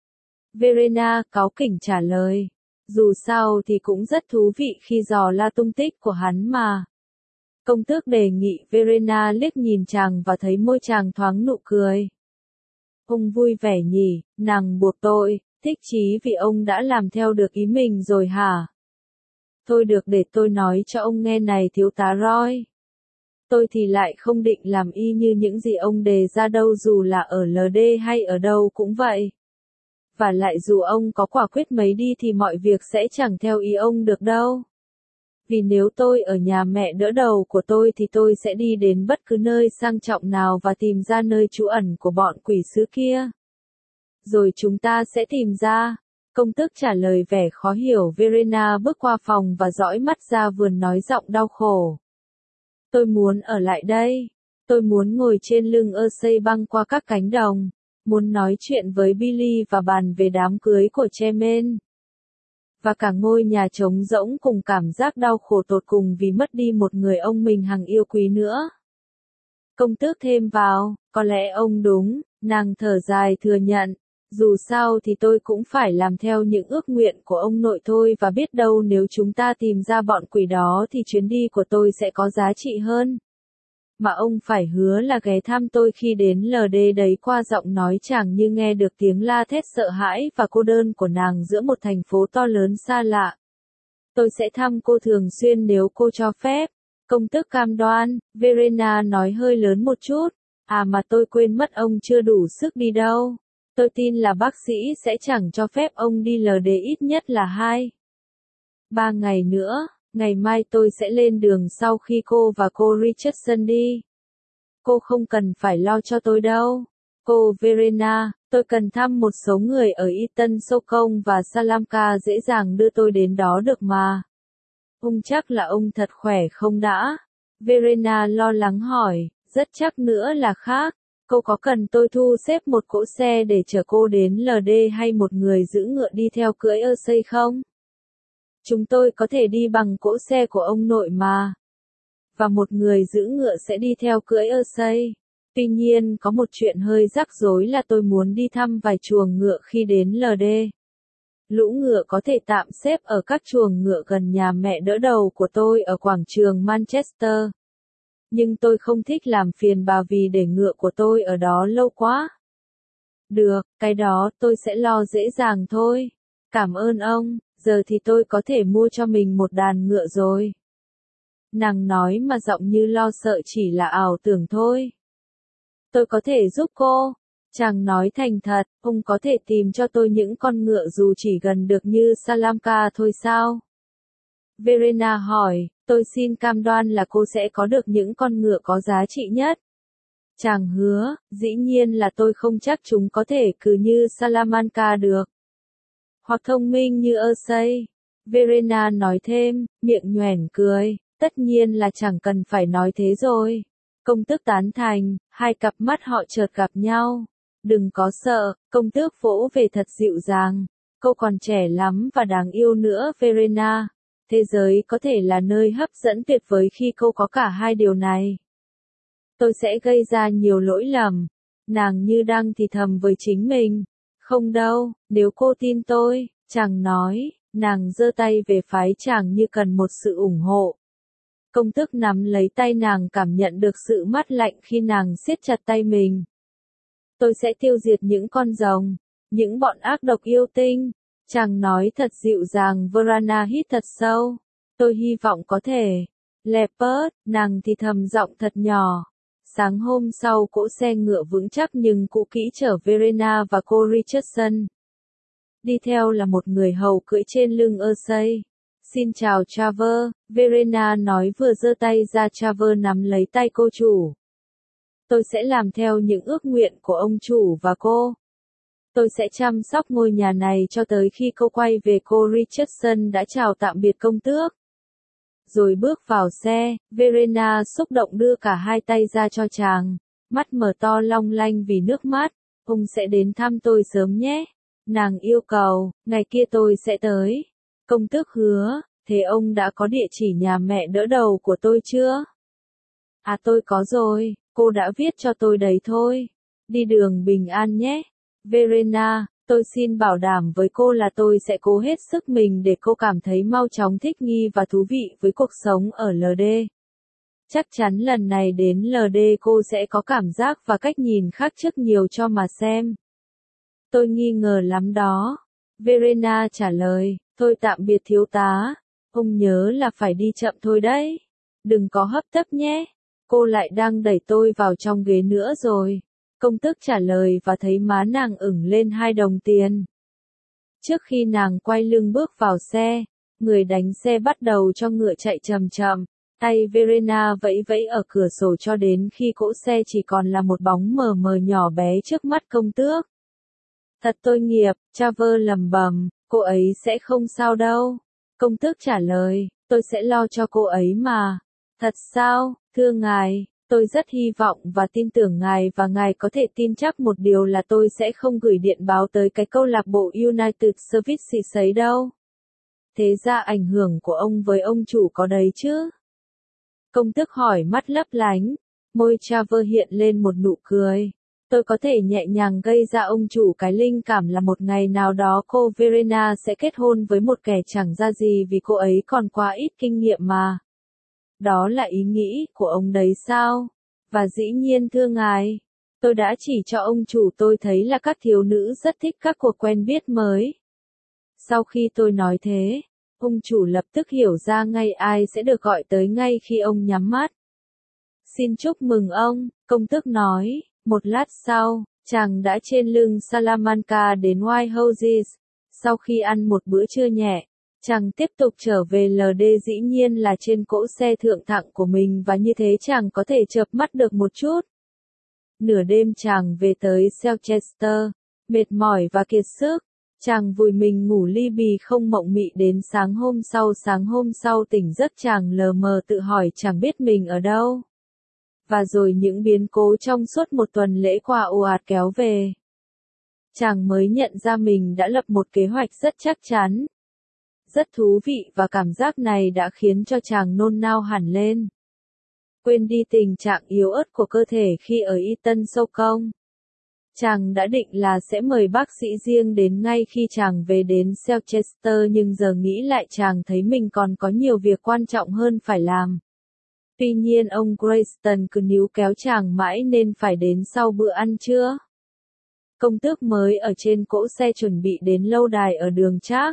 Verena cáu kỉnh trả lời. Dù sao thì cũng rất thú vị khi dò la tung tích của hắn mà. Công tước đề nghị. Verena liếc nhìn chàng và thấy môi chàng thoáng nụ cười. Ông vui vẻ nhỉ, nàng buộc tôi, thích chí vì ông đã làm theo được ý mình rồi hả? Thôi được, để tôi nói cho ông nghe này thiếu tá Roy. Tôi thì lại không định làm y như những gì ông đề ra đâu, dù là ở lờ đê hay ở đâu cũng vậy. Và lại dù ông có quả quyết mấy đi thì mọi việc sẽ chẳng theo ý ông được đâu. Vì nếu tôi ở nhà mẹ đỡ đầu của tôi thì tôi sẽ đi đến bất cứ nơi sang trọng nào và tìm ra nơi trú ẩn của bọn quỷ sứ kia. Rồi chúng ta sẽ tìm ra. Công tước trả lời vẻ khó hiểu. Verena bước qua phòng và dõi mắt ra vườn nói giọng đau khổ. Tôi muốn ở lại đây. Tôi muốn ngồi trên lưng Ursay băng qua các cánh đồng. Muốn nói chuyện với Billy và bàn về đám cưới của Tremaine. Và cả ngôi nhà trống rỗng cùng cảm giác đau khổ tột cùng vì mất đi một người ông mình hằng yêu quý nữa. Công tước thêm vào, có lẽ ông đúng, nàng thở dài thừa nhận. Dù sao thì tôi cũng phải làm theo những ước nguyện của ông nội thôi, và biết đâu nếu chúng ta tìm ra bọn quỷ đó thì chuyến đi của tôi sẽ có giá trị hơn. Mà ông phải hứa là ghé thăm tôi khi đến lờ đê đấy. Qua giọng nói chàng như nghe được tiếng la thét sợ hãi và cô đơn của nàng giữa một thành phố to lớn xa lạ. Tôi sẽ thăm cô thường xuyên nếu cô cho phép. Công tước cam đoan. Verena nói hơi lớn một chút. À mà tôi quên mất, ông chưa đủ sức đi đâu. Tôi tin là bác sĩ sẽ chẳng cho phép ông đi lờ đê ít nhất là hai, ba ngày nữa. Ngày mai tôi sẽ lên đường sau khi cô và cô Richardson đi. Cô không cần phải lo cho tôi đâu. Cô Verena, tôi cần thăm một số người ở Eton Socon và Salamka, dễ dàng đưa tôi đến đó được mà. Ông chắc là ông thật khỏe không đã? Verena lo lắng hỏi. Rất chắc nữa là khác. Cô có cần tôi thu xếp một cỗ xe để chở cô đến lờ đê hay một người giữ ngựa đi theo cưỡi Ursay không? Chúng tôi có thể đi bằng cỗ xe của ông nội mà. Và một người giữ ngựa sẽ đi theo cưỡi Ursay. Tuy nhiên có một chuyện hơi rắc rối là tôi muốn đi thăm vài chuồng ngựa khi đến lờ đê. Lũ ngựa có thể tạm xếp ở các chuồng ngựa gần nhà mẹ đỡ đầu của tôi ở quảng trường Manchester. Nhưng tôi không thích làm phiền bà vì để ngựa của tôi ở đó lâu quá. Được, cái đó tôi sẽ lo dễ dàng thôi. Cảm ơn ông, giờ thì tôi có thể mua cho mình một đàn ngựa rồi. Nàng nói mà giọng như lo sợ chỉ là ảo tưởng thôi. Tôi có thể giúp cô. Chàng nói thành thật, ông có thể tìm cho tôi những con ngựa dù chỉ gần được như Salamka thôi sao? Verena hỏi, tôi xin cam đoan là cô sẽ có được những con ngựa có giá trị nhất. Chàng hứa, dĩ nhiên là tôi không chắc chúng có thể cứ như Salamanca được. Hoặc thông minh như Ursay. Verena nói thêm, miệng nhoẻn cười, tất nhiên là chẳng cần phải nói thế rồi. Công tước tán thành, hai cặp mắt họ chợt gặp nhau. Đừng có sợ, công tước vỗ về thật dịu dàng. Cô còn trẻ lắm và đáng yêu nữa Verena. Thế giới có thể là nơi hấp dẫn tuyệt vời khi cô có cả hai điều này. Tôi sẽ gây ra nhiều lỗi lầm. Nàng như đang thì thầm với chính mình. Không đâu, nếu cô tin tôi, chàng nói. Nàng giơ tay về phái chàng như cần một sự ủng hộ. Công tước nắm lấy tay nàng, cảm nhận được sự mát lạnh khi nàng siết chặt tay mình. Tôi sẽ tiêu diệt những con rồng, những bọn ác độc yêu tinh. Chàng nói thật dịu dàng. Verena hít thật sâu. Tôi hy vọng có thể Leopard, nàng thì thầm giọng thật nhỏ. Sáng hôm sau cỗ xe ngựa vững chắc nhưng cũ kỹ chở Verena và cô Richardson. Đi theo là một người hầu cưỡi trên lưng Ursay. Xin chào Travers, Verena nói vừa giơ tay ra. Travers nắm lấy tay cô chủ. Tôi sẽ làm theo những ước nguyện của ông chủ và cô. Tôi sẽ chăm sóc ngôi nhà này cho tới khi cô quay về. Cô Richardson đã chào tạm biệt công tước. Rồi bước vào xe, Verena xúc động đưa cả hai tay ra cho chàng. Mắt mở to long lanh vì nước mắt. Ông sẽ đến thăm tôi sớm nhé. Nàng yêu cầu, ngày kia tôi sẽ tới. Công tước hứa, thế ông đã có địa chỉ nhà mẹ đỡ đầu của tôi chưa? À tôi có rồi, cô đã viết cho tôi đấy thôi. Đi đường bình an nhé. Verena, tôi xin bảo đảm với cô là tôi sẽ cố hết sức mình để cô cảm thấy mau chóng thích nghi và thú vị với cuộc sống ở lờ đê. Chắc chắn lần này đến lờ đê cô sẽ có cảm giác và cách nhìn khác trước nhiều cho mà xem. Tôi nghi ngờ lắm đó. Verena trả lời, thôi tạm biệt thiếu tá. Ông nhớ là phải đi chậm thôi đấy. Đừng có hấp tấp nhé. Cô lại đang đẩy tôi vào trong ghế nữa rồi. Công tước trả lời và thấy má nàng ửng lên hai đồng tiền. Trước khi nàng quay lưng bước vào xe, người đánh xe bắt đầu cho ngựa chạy chậm chậm. Tay Verena vẫy vẫy ở cửa sổ cho đến khi cỗ xe chỉ còn là một bóng mờ mờ nhỏ bé trước mắt công tước. Thật tội nghiệp, Travers lẩm bẩm, cô ấy sẽ không sao đâu. Công tước trả lời, tôi sẽ lo cho cô ấy mà. Thật sao, thưa ngài, tôi rất hy vọng và tin tưởng ngài và ngài có thể tin chắc một điều là tôi sẽ không gửi điện báo tới cái câu lạc bộ United Services ấy đâu. Thế ra ảnh hưởng của ông với ông chủ có đấy chứ? Công tước hỏi mắt lấp lánh, môi Travers hiện lên một nụ cười. Tôi có thể nhẹ nhàng gây ra ông chủ cái linh cảm là một ngày nào đó cô Verena sẽ kết hôn với một kẻ chẳng ra gì vì cô ấy còn quá ít kinh nghiệm mà. Đó là ý nghĩ của ông đấy sao? Và dĩ nhiên thưa ngài, tôi đã chỉ cho ông chủ tôi thấy là các thiếu nữ rất thích các cuộc quen biết mới. Sau khi tôi nói thế, ông chủ lập tức hiểu ra ngay ai sẽ được gọi tới ngay khi ông nhắm mắt. Xin chúc mừng ông, công tước nói. Một lát sau, chàng đã trên lưng Salamanca đến White Houses. Sau khi ăn một bữa trưa nhẹ, chàng tiếp tục trở về lờ đê dĩ nhiên là trên cỗ xe thượng thặng của mình và như thế chàng có thể chợp mắt được một chút. Nửa đêm chàng về tới Selchester, mệt mỏi và kiệt sức. Chàng vùi mình ngủ li bì không mộng mị đến sáng hôm sau. Sáng hôm sau tỉnh giấc chàng lờ mờ tự hỏi chẳng biết mình ở đâu. Và rồi những biến cố trong suốt một tuần lễ qua ồ ạt kéo về. Chàng mới nhận ra mình đã lập một kế hoạch rất chắc chắn. Rất thú vị và cảm giác này đã khiến cho chàng nôn nao hẳn lên. Quên đi tình trạng yếu ớt của cơ thể khi ở Eton Sâu Công. Chàng đã định là sẽ mời bác sĩ riêng đến ngay khi chàng về đến Selchester nhưng giờ nghĩ lại chàng thấy mình còn có nhiều việc quan trọng hơn phải làm. Tuy nhiên ông Grayston cứ níu kéo chàng mãi nên phải đến sau bữa ăn trưa. Công tước mới ở trên cỗ xe chuẩn bị đến lâu đài ở đường Trác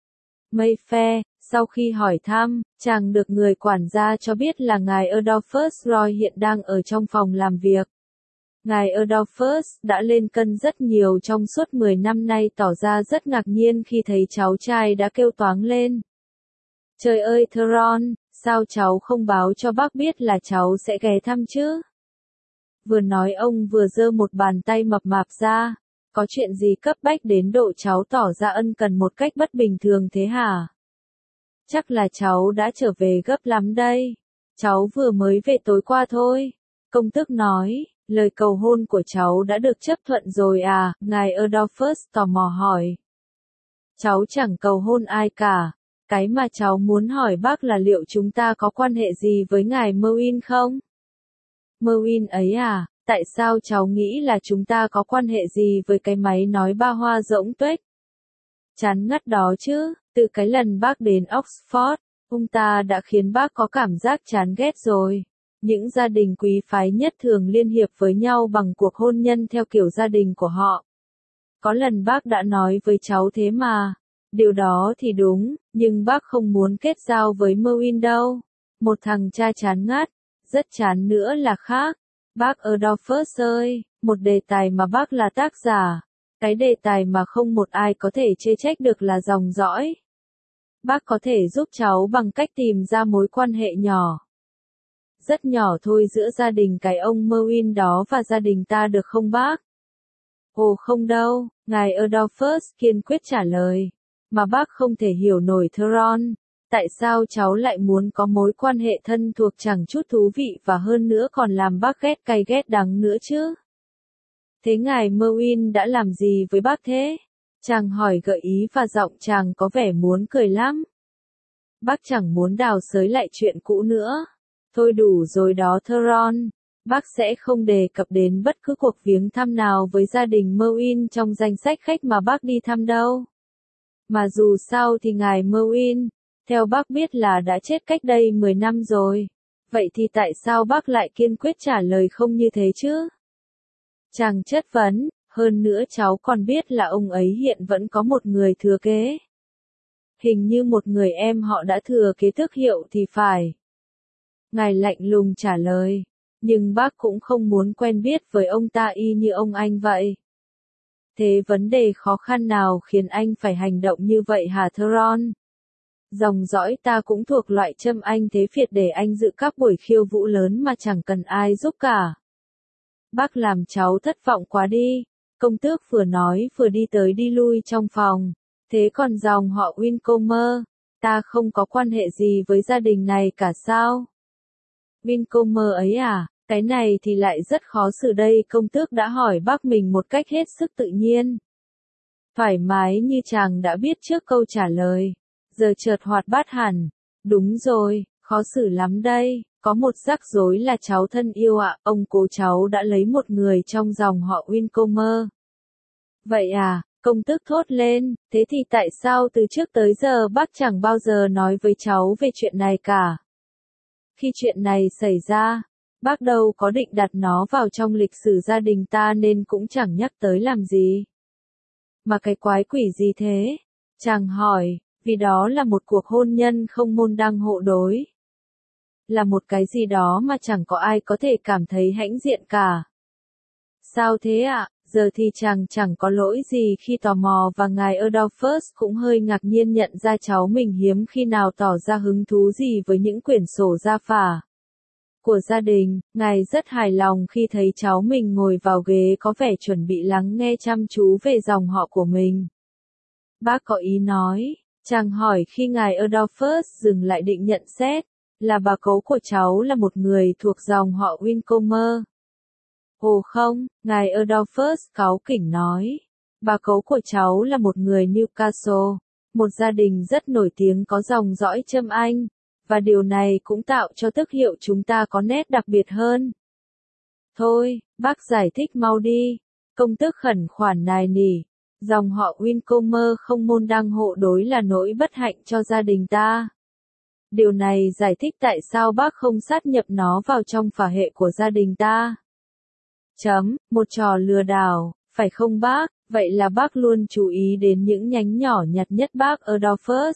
Mayfair. Sau khi hỏi thăm, chàng được người quản gia cho biết là ngài Adolphus Roy hiện đang ở trong phòng làm việc. Ngài Adolphus đã lên cân rất nhiều trong suốt mười năm nay, tỏ ra rất ngạc nhiên khi thấy cháu trai đã kêu toáng lên. Trời ơi Theron, sao cháu không báo cho bác biết là cháu sẽ ghé thăm chứ? Vừa nói ông vừa giơ một bàn tay mập mạp ra. Có chuyện gì cấp bách đến độ cháu tỏ ra ân cần một cách bất bình thường thế hả? Chắc là cháu đã trở về gấp lắm đây. Cháu vừa mới về tối qua thôi. Công tước nói, lời cầu hôn của cháu đã được chấp thuận rồi à? Ngài Adolphus tò mò hỏi. Cháu chẳng cầu hôn ai cả. Cái mà cháu muốn hỏi bác là liệu chúng ta có quan hệ gì với ngài Merwin không? Merwin ấy à? Tại sao cháu nghĩ là chúng ta có quan hệ gì với cái máy nói ba hoa rỗng tuếch? Chán ngắt đó chứ, từ cái lần bác đến Oxford, ông ta đã khiến bác có cảm giác chán ghét rồi. Những gia đình quý phái nhất thường liên hiệp với nhau bằng cuộc hôn nhân theo kiểu gia đình của họ. Có lần bác đã nói với cháu thế mà. Điều đó thì đúng, nhưng bác không muốn kết giao với Merwin đâu. Một thằng cha chán ngắt, rất chán nữa là khác. Bác Adolphus ơi, một đề tài mà bác là tác giả, cái đề tài mà không một ai có thể chê trách được là dòng dõi. Bác có thể giúp cháu bằng cách tìm ra mối quan hệ nhỏ. Rất nhỏ thôi giữa gia đình cái ông Merwin đó và gia đình ta được không bác? Ồ không đâu, ngài Adolphus kiên quyết trả lời. Mà bác không thể hiểu nổi Theron. Tại sao cháu lại muốn có mối quan hệ thân thuộc chẳng chút thú vị và hơn nữa còn làm bác ghét cay ghét đắng nữa chứ? Thế ngài Merwin đã làm gì với bác thế? Chàng hỏi gợi ý và giọng chàng có vẻ muốn cười lắm. Bác chẳng muốn đào xới lại chuyện cũ nữa. Thôi đủ rồi đó Theron. Bác sẽ không đề cập đến bất cứ cuộc viếng thăm nào với gia đình Merwin trong danh sách khách mà bác đi thăm đâu. Mà dù sao thì ngài Merwin, theo bác biết là đã chết cách đây mười năm rồi. Vậy thì tại sao bác lại kiên quyết trả lời không như thế chứ? Chàng chất vấn, hơn nữa cháu còn biết là ông ấy hiện vẫn có một người thừa kế. Hình như một người em họ đã thừa kế tước hiệu thì phải. Ngài lạnh lùng trả lời, nhưng bác cũng không muốn quen biết với ông ta y như ông anh vậy. Thế vấn đề khó khăn nào khiến anh phải hành động như vậy hả Theron? Dòng dõi ta cũng thuộc loại châm anh thế phiệt để anh dự các buổi khiêu vũ lớn mà chẳng cần ai giúp cả. Bác làm cháu thất vọng quá đi, công tước vừa nói vừa đi tới đi lui trong phòng. Thế còn dòng họ Wincomer, ta không có quan hệ gì với gia đình này cả sao? Wincomer ấy à, cái này thì lại rất khó xử đây. Công tước đã hỏi bác mình một cách hết sức tự nhiên. Thoải mái như chàng đã biết trước câu trả lời. Giờ chợt hoạt bát hẳn. Đúng rồi, khó xử lắm đây. Có một rắc rối là cháu thân yêu ạ, ông cố cháu đã lấy một người trong dòng họ Wincomer. Vậy à, công tước thốt lên, thế thì tại sao từ trước tới giờ bác chẳng bao giờ nói với cháu về chuyện này cả? Khi chuyện này xảy ra, bác đâu có định đặt nó vào trong lịch sử gia đình ta nên cũng chẳng nhắc tới làm gì. Mà cái quái quỷ gì thế? Chàng hỏi, vì đó là một cuộc hôn nhân không môn đăng hộ đối. Là một cái gì đó mà chẳng có ai có thể cảm thấy hãnh diện cả. Sao thế ạ? À? Giờ thì chàng chẳng có lỗi gì khi tò mò và ngài Adolphus cũng hơi ngạc nhiên nhận ra cháu mình hiếm khi nào tỏ ra hứng thú gì với những quyển sổ gia phả của gia đình. Ngài rất hài lòng khi thấy cháu mình ngồi vào ghế có vẻ chuẩn bị lắng nghe chăm chú về dòng họ của mình. Bác có ý nói, chàng hỏi khi ngài Adolphus dừng lại định nhận xét, là bà cố của cháu là một người thuộc dòng họ Wincomer. Ồ không, ngài Adolphus cáu kỉnh nói. Bà cố của cháu là một người Newcastle, một gia đình rất nổi tiếng có dòng dõi châm Anh, và điều này cũng tạo cho tước hiệu chúng ta có nét đặc biệt hơn. Thôi, bác giải thích mau đi. Công tước khẩn khoản nài nỉ. Dòng họ Wincomer không môn đăng hộ đối là nỗi bất hạnh cho gia đình ta. Điều này giải thích tại sao bác không sát nhập nó vào trong phả hệ của gia đình ta. Chấm, một trò lừa đảo, phải không bác? Vậy là bác luôn chú ý đến những nhánh nhỏ nhặt nhất bác Adolphus.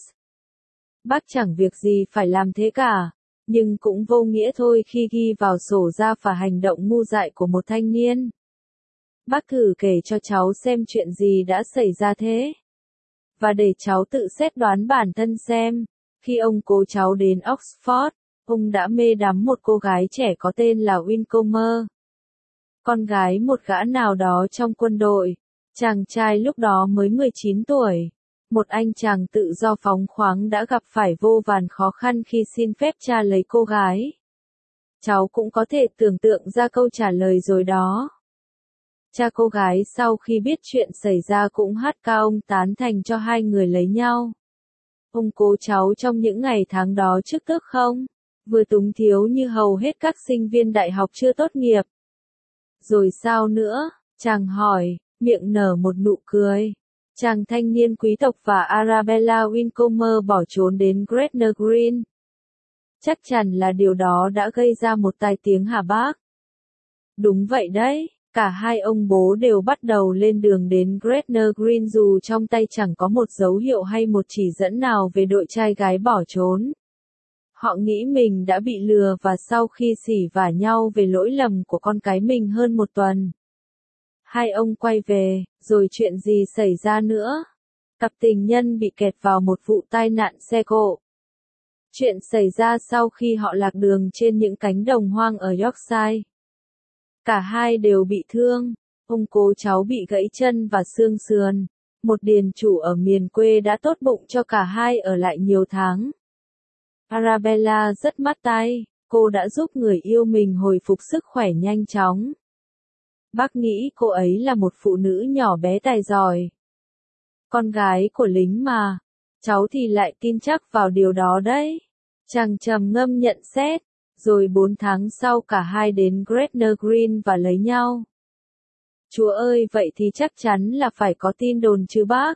Bác chẳng việc gì phải làm thế cả, nhưng cũng vô nghĩa thôi khi ghi vào sổ ra phả hành động ngu dại của một thanh niên. Bác thử kể cho cháu xem chuyện gì đã xảy ra thế. Và để cháu tự xét đoán bản thân xem, khi ông cố cháu đến Oxford, ông đã mê đắm một cô gái trẻ có tên là Wincomer. Con gái một gã nào đó trong quân đội, chàng trai lúc đó mới mười chín tuổi. Một anh chàng tự do phóng khoáng đã gặp phải vô vàn khó khăn khi xin phép cha lấy cô gái. Cháu cũng có thể tưởng tượng ra câu trả lời rồi đó. Cha cô gái sau khi biết chuyện xảy ra cũng hát cao ông tán thành cho hai người lấy nhau. Ông cố cháu trong những ngày tháng đó trước tước không? Vừa túng thiếu như hầu hết các sinh viên đại học chưa tốt nghiệp. Rồi sao nữa? Chàng hỏi, miệng nở một nụ cười. Chàng thanh niên quý tộc và Arabella Wincomer bỏ trốn đến Gretna Green. Chắc chắn là điều đó đã gây ra một tai tiếng hả bác? Đúng vậy đấy, cả hai ông bố đều bắt đầu lên đường đến Gretna Green dù trong tay chẳng có một dấu hiệu hay một chỉ dẫn nào về đội trai gái bỏ trốn. Họ nghĩ mình đã bị lừa và sau khi xỉ vả nhau về lỗi lầm của con cái mình hơn một tuần, hai ông quay về, rồi chuyện gì xảy ra nữa? Cặp tình nhân bị kẹt vào một vụ tai nạn xe cộ. Chuyện xảy ra sau khi họ lạc đường trên những cánh đồng hoang ở Yorkshire. Cả hai đều bị thương. Ông cố cháu bị gãy chân và xương sườn. Một điền chủ ở miền quê đã tốt bụng cho cả hai ở lại nhiều tháng. Arabella rất mát tay, cô đã giúp người yêu mình hồi phục sức khỏe nhanh chóng. Bác nghĩ cô ấy là một phụ nữ nhỏ bé tài giỏi. Con gái của lính mà, cháu thì lại tin chắc vào điều đó đấy. Chàng trầm ngâm nhận xét, rồi bốn tháng sau cả hai đến Gretna Green và lấy nhau. Chúa ơi, vậy thì chắc chắn là phải có tin đồn chứ bác.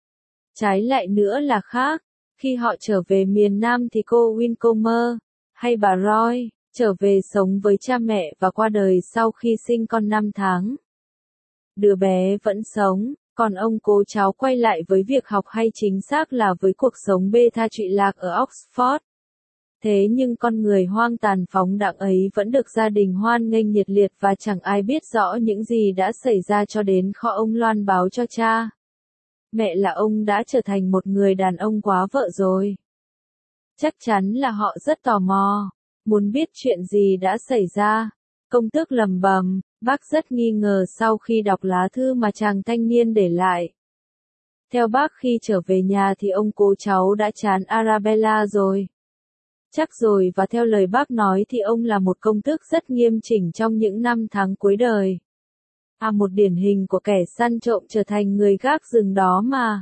Trái lại nữa là khác, khi họ trở về miền Nam thì cô Wincomer, hay bà Roy, trở về sống với cha mẹ và qua đời sau khi sinh con năm tháng. Đứa bé vẫn sống, còn ông cố cháu quay lại với việc học hay chính xác là với cuộc sống bê tha trụy lạc ở Oxford. Thế nhưng con người hoang tàn phóng đãng ấy vẫn được gia đình hoan nghênh nhiệt liệt và chẳng ai biết rõ những gì đã xảy ra cho đến khi ông loan báo cho cha mẹ là ông đã trở thành một người đàn ông quá vợ rồi. Chắc chắn là họ rất tò mò, muốn biết chuyện gì đã xảy ra. Công tước lầm bầm, bác rất nghi ngờ sau khi đọc lá thư mà chàng thanh niên để lại. Theo bác khi trở về nhà thì ông cố cháu đã chán Arabella rồi. Chắc rồi, và theo lời bác nói thì ông là một công tước rất nghiêm chỉnh trong những năm tháng cuối đời. À, một điển hình của kẻ săn trộm trở thành người gác rừng đó mà.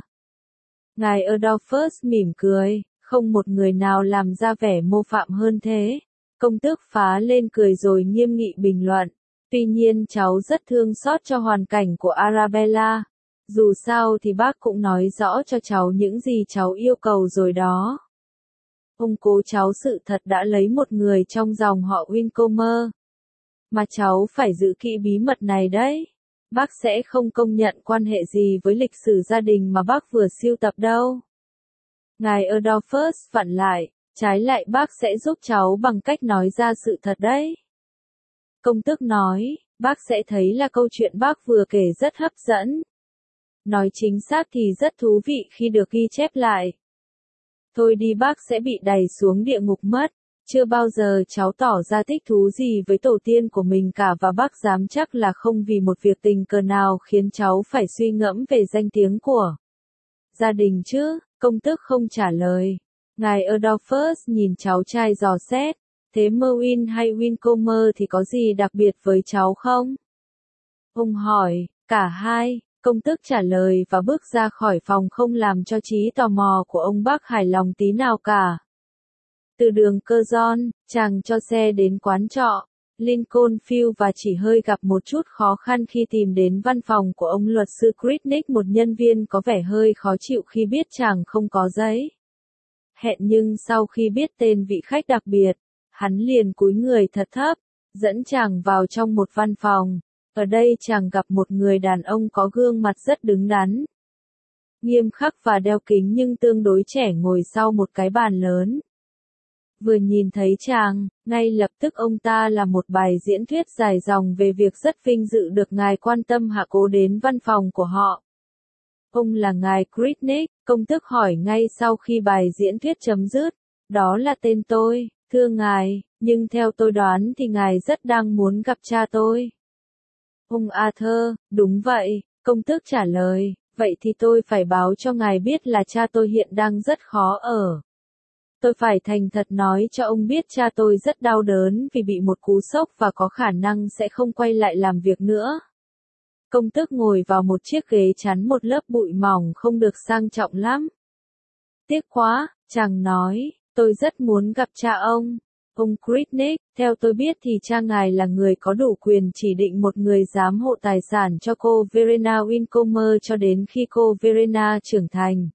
Ngài Adolphus mỉm cười, không một người nào làm ra vẻ mô phạm hơn thế. Công tước phá lên cười rồi nghiêm nghị bình luận. Tuy nhiên cháu rất thương xót cho hoàn cảnh của Arabella. Dù sao thì bác cũng nói rõ cho cháu những gì cháu yêu cầu rồi đó. Ông cố cháu sự thật đã lấy một người trong dòng họ Wincomer. Mà cháu phải giữ kỹ bí mật này đấy. Bác sẽ không công nhận quan hệ gì với lịch sử gia đình mà bác vừa sưu tập đâu. Ngài Adolphus vặn lại, trái lại bác sẽ giúp cháu bằng cách nói ra sự thật đấy. Công tước nói, bác sẽ thấy là câu chuyện bác vừa kể rất hấp dẫn. Nói chính xác thì rất thú vị khi được ghi chép lại. Thôi đi, bác sẽ bị đày xuống địa ngục mất. Chưa bao giờ cháu tỏ ra thích thú gì với tổ tiên của mình cả và bác dám chắc là không vì một việc tình cờ nào khiến cháu phải suy ngẫm về danh tiếng của gia đình chứ. Công tước không trả lời. Ngài Adolphus nhìn cháu trai dò xét. Thế Merwin hay Wincomer thì có gì đặc biệt với cháu không? Ông hỏi, cả hai. Công tước trả lời và bước ra khỏi phòng không làm cho trí tò mò của ông bác hài lòng tí nào cả. Từ đường Curzon, chàng cho xe đến quán trọ Lincoln Field và chỉ hơi gặp một chút khó khăn khi tìm đến văn phòng của ông luật sư Kritnik, một nhân viên có vẻ hơi khó chịu khi biết chàng không có giấy hẹn, nhưng sau khi biết tên vị khách đặc biệt, hắn liền cúi người thật thấp, dẫn chàng vào trong một văn phòng. Ở đây chàng gặp một người đàn ông có gương mặt rất đứng đắn, nghiêm khắc và đeo kính nhưng tương đối trẻ, ngồi sau một cái bàn lớn. Vừa nhìn thấy chàng, ngay lập tức ông ta là một bài diễn thuyết dài dòng về việc rất vinh dự được ngài quan tâm hạ cố đến văn phòng của họ. Ông là ngài Kritnik, công tước hỏi ngay sau khi bài diễn thuyết chấm dứt. Đó là tên tôi, thưa ngài, nhưng theo tôi đoán thì ngài rất đang muốn gặp cha tôi. Ông Arthur, đúng vậy, công tước trả lời, vậy thì tôi phải báo cho ngài biết là cha tôi hiện đang rất khó ở. Tôi phải thành thật nói cho ông biết cha tôi rất đau đớn vì bị một cú sốc và có khả năng sẽ không quay lại làm việc nữa. Công tước ngồi vào một chiếc ghế chắn một lớp bụi mỏng không được sang trọng lắm. Tiếc quá, chàng nói, tôi rất muốn gặp cha ông. Ông Kritnik, theo tôi biết thì cha ngài là người có đủ quyền chỉ định một người giám hộ tài sản cho cô Verena Wincomer cho đến khi cô Verena trưởng thành.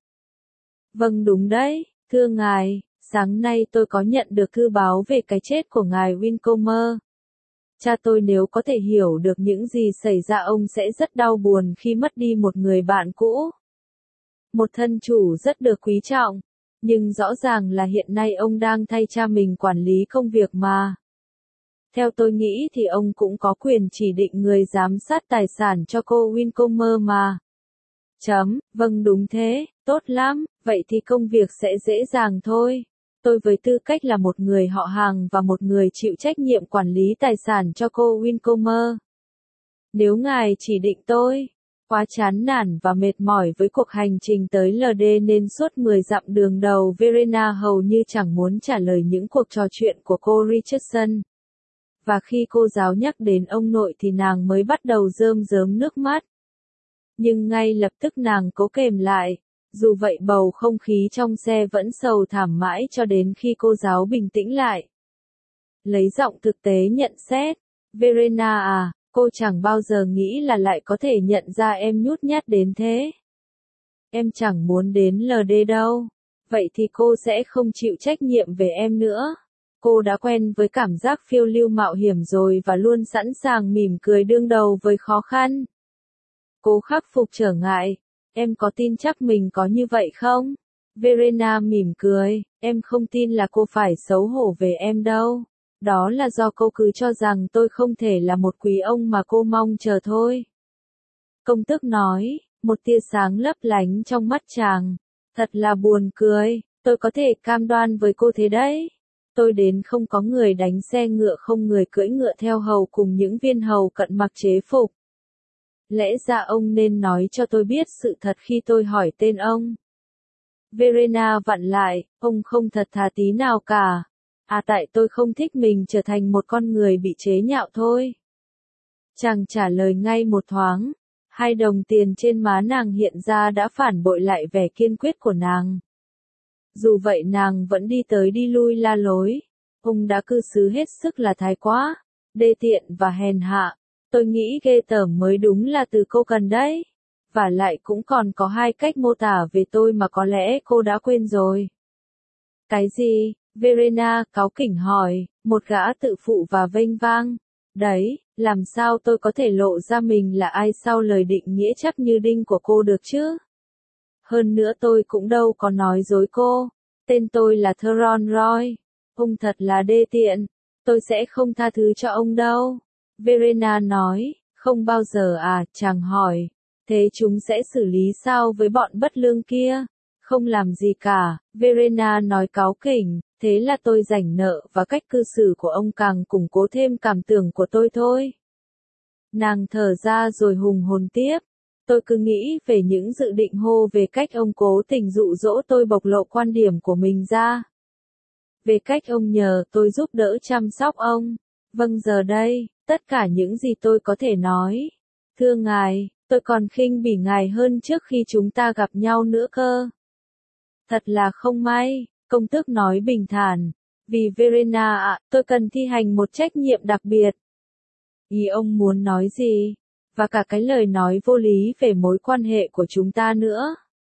Vâng, đúng đấy, thưa ngài, sáng nay tôi có nhận được thư báo về cái chết của ngài Wincomer. Cha tôi nếu có thể hiểu được những gì xảy ra ông sẽ rất đau buồn khi mất đi một người bạn cũ. Một thân chủ rất được quý trọng. Nhưng rõ ràng là hiện nay ông đang thay cha mình quản lý công việc mà. Theo tôi nghĩ thì ông cũng có quyền chỉ định người giám sát tài sản cho cô Wincomer mà. Chấm, vâng đúng thế, tốt lắm, vậy thì công việc sẽ dễ dàng thôi. Tôi với tư cách là một người họ hàng và một người chịu trách nhiệm quản lý tài sản cho cô Wincomer. Nếu ngài chỉ định tôi, quá chán nản và mệt mỏi với cuộc hành trình tới lờ đê nên suốt mười dặm đường đầu Verena hầu như chẳng muốn trả lời những cuộc trò chuyện của cô Richardson. Và khi cô giáo nhắc đến ông nội thì nàng mới bắt đầu rơm rớm nước mắt. Nhưng ngay lập tức nàng cố kềm lại. Dù vậy bầu không khí trong xe vẫn sầu thảm mãi cho đến khi cô giáo bình tĩnh lại. Lấy giọng thực tế nhận xét, Verena à, cô chẳng bao giờ nghĩ là lại có thể nhận ra em nhút nhát đến thế. Em chẳng muốn đến lờ đê đâu. Vậy thì cô sẽ không chịu trách nhiệm về em nữa. Cô đã quen với cảm giác phiêu lưu mạo hiểm rồi và luôn sẵn sàng mỉm cười đương đầu với khó khăn. Cô khắc phục trở ngại. Em có tin chắc mình có như vậy không? Verena mỉm cười, em không tin là cô phải xấu hổ về em đâu. Đó là do cô cứ cho rằng tôi không thể là một quý ông mà cô mong chờ thôi. Công tước nói, một tia sáng lấp lánh trong mắt chàng. Thật là buồn cười, tôi có thể cam đoan với cô thế đấy. Tôi đến không có người đánh xe ngựa không người cưỡi ngựa theo hầu cùng những viên hầu cận mặc chế phục. Lẽ ra ông nên nói cho tôi biết sự thật khi tôi hỏi tên ông. Verena vặn lại, ông không thật thà tí nào cả. À tại tôi không thích mình trở thành một con người bị chế nhạo thôi. Chàng trả lời ngay một thoáng. Hai đồng tiền trên má nàng hiện ra đã phản bội lại vẻ kiên quyết của nàng. Dù vậy nàng vẫn đi tới đi lui la lối. Ông đã cư xử hết sức là thái quá, đê tiện và hèn hạ. Tôi nghĩ ghê tởm mới đúng là từ cô cần đấy. Và lại cũng còn có hai cách mô tả về tôi mà có lẽ cô đã quên rồi. Cái gì? Verena cáu kỉnh hỏi, một gã tự phụ và vênh vang. Đấy, làm sao tôi có thể lộ ra mình là ai sau lời định nghĩa chắc như đinh của cô được chứ? Hơn nữa tôi cũng đâu có nói dối cô. Tên tôi là Theron Roy. Ông thật là đê tiện. Tôi sẽ không tha thứ cho ông đâu. Verena nói, không bao giờ à, chàng hỏi. Thế chúng sẽ xử lý sao với bọn bất lương kia? Không làm gì cả, Verena nói cáu kỉnh, thế là tôi rảnh nợ và cách cư xử của ông càng củng cố thêm cảm tưởng của tôi thôi. Nàng thở ra rồi hùng hồn tiếp. Tôi cứ nghĩ về những dự định hô về cách ông cố tình dụ dỗ tôi bộc lộ quan điểm của mình ra. Về cách ông nhờ tôi giúp đỡ chăm sóc ông. Vâng giờ đây, tất cả những gì tôi có thể nói. Thưa ngài, tôi còn khinh bỉ ngài hơn trước khi chúng ta gặp nhau nữa cơ. Thật là không may, công tước nói bình thản. Vì Verena ạ, tôi cần thi hành một trách nhiệm đặc biệt. Ý ông muốn nói gì? Và cả cái lời nói vô lý về mối quan hệ của chúng ta nữa.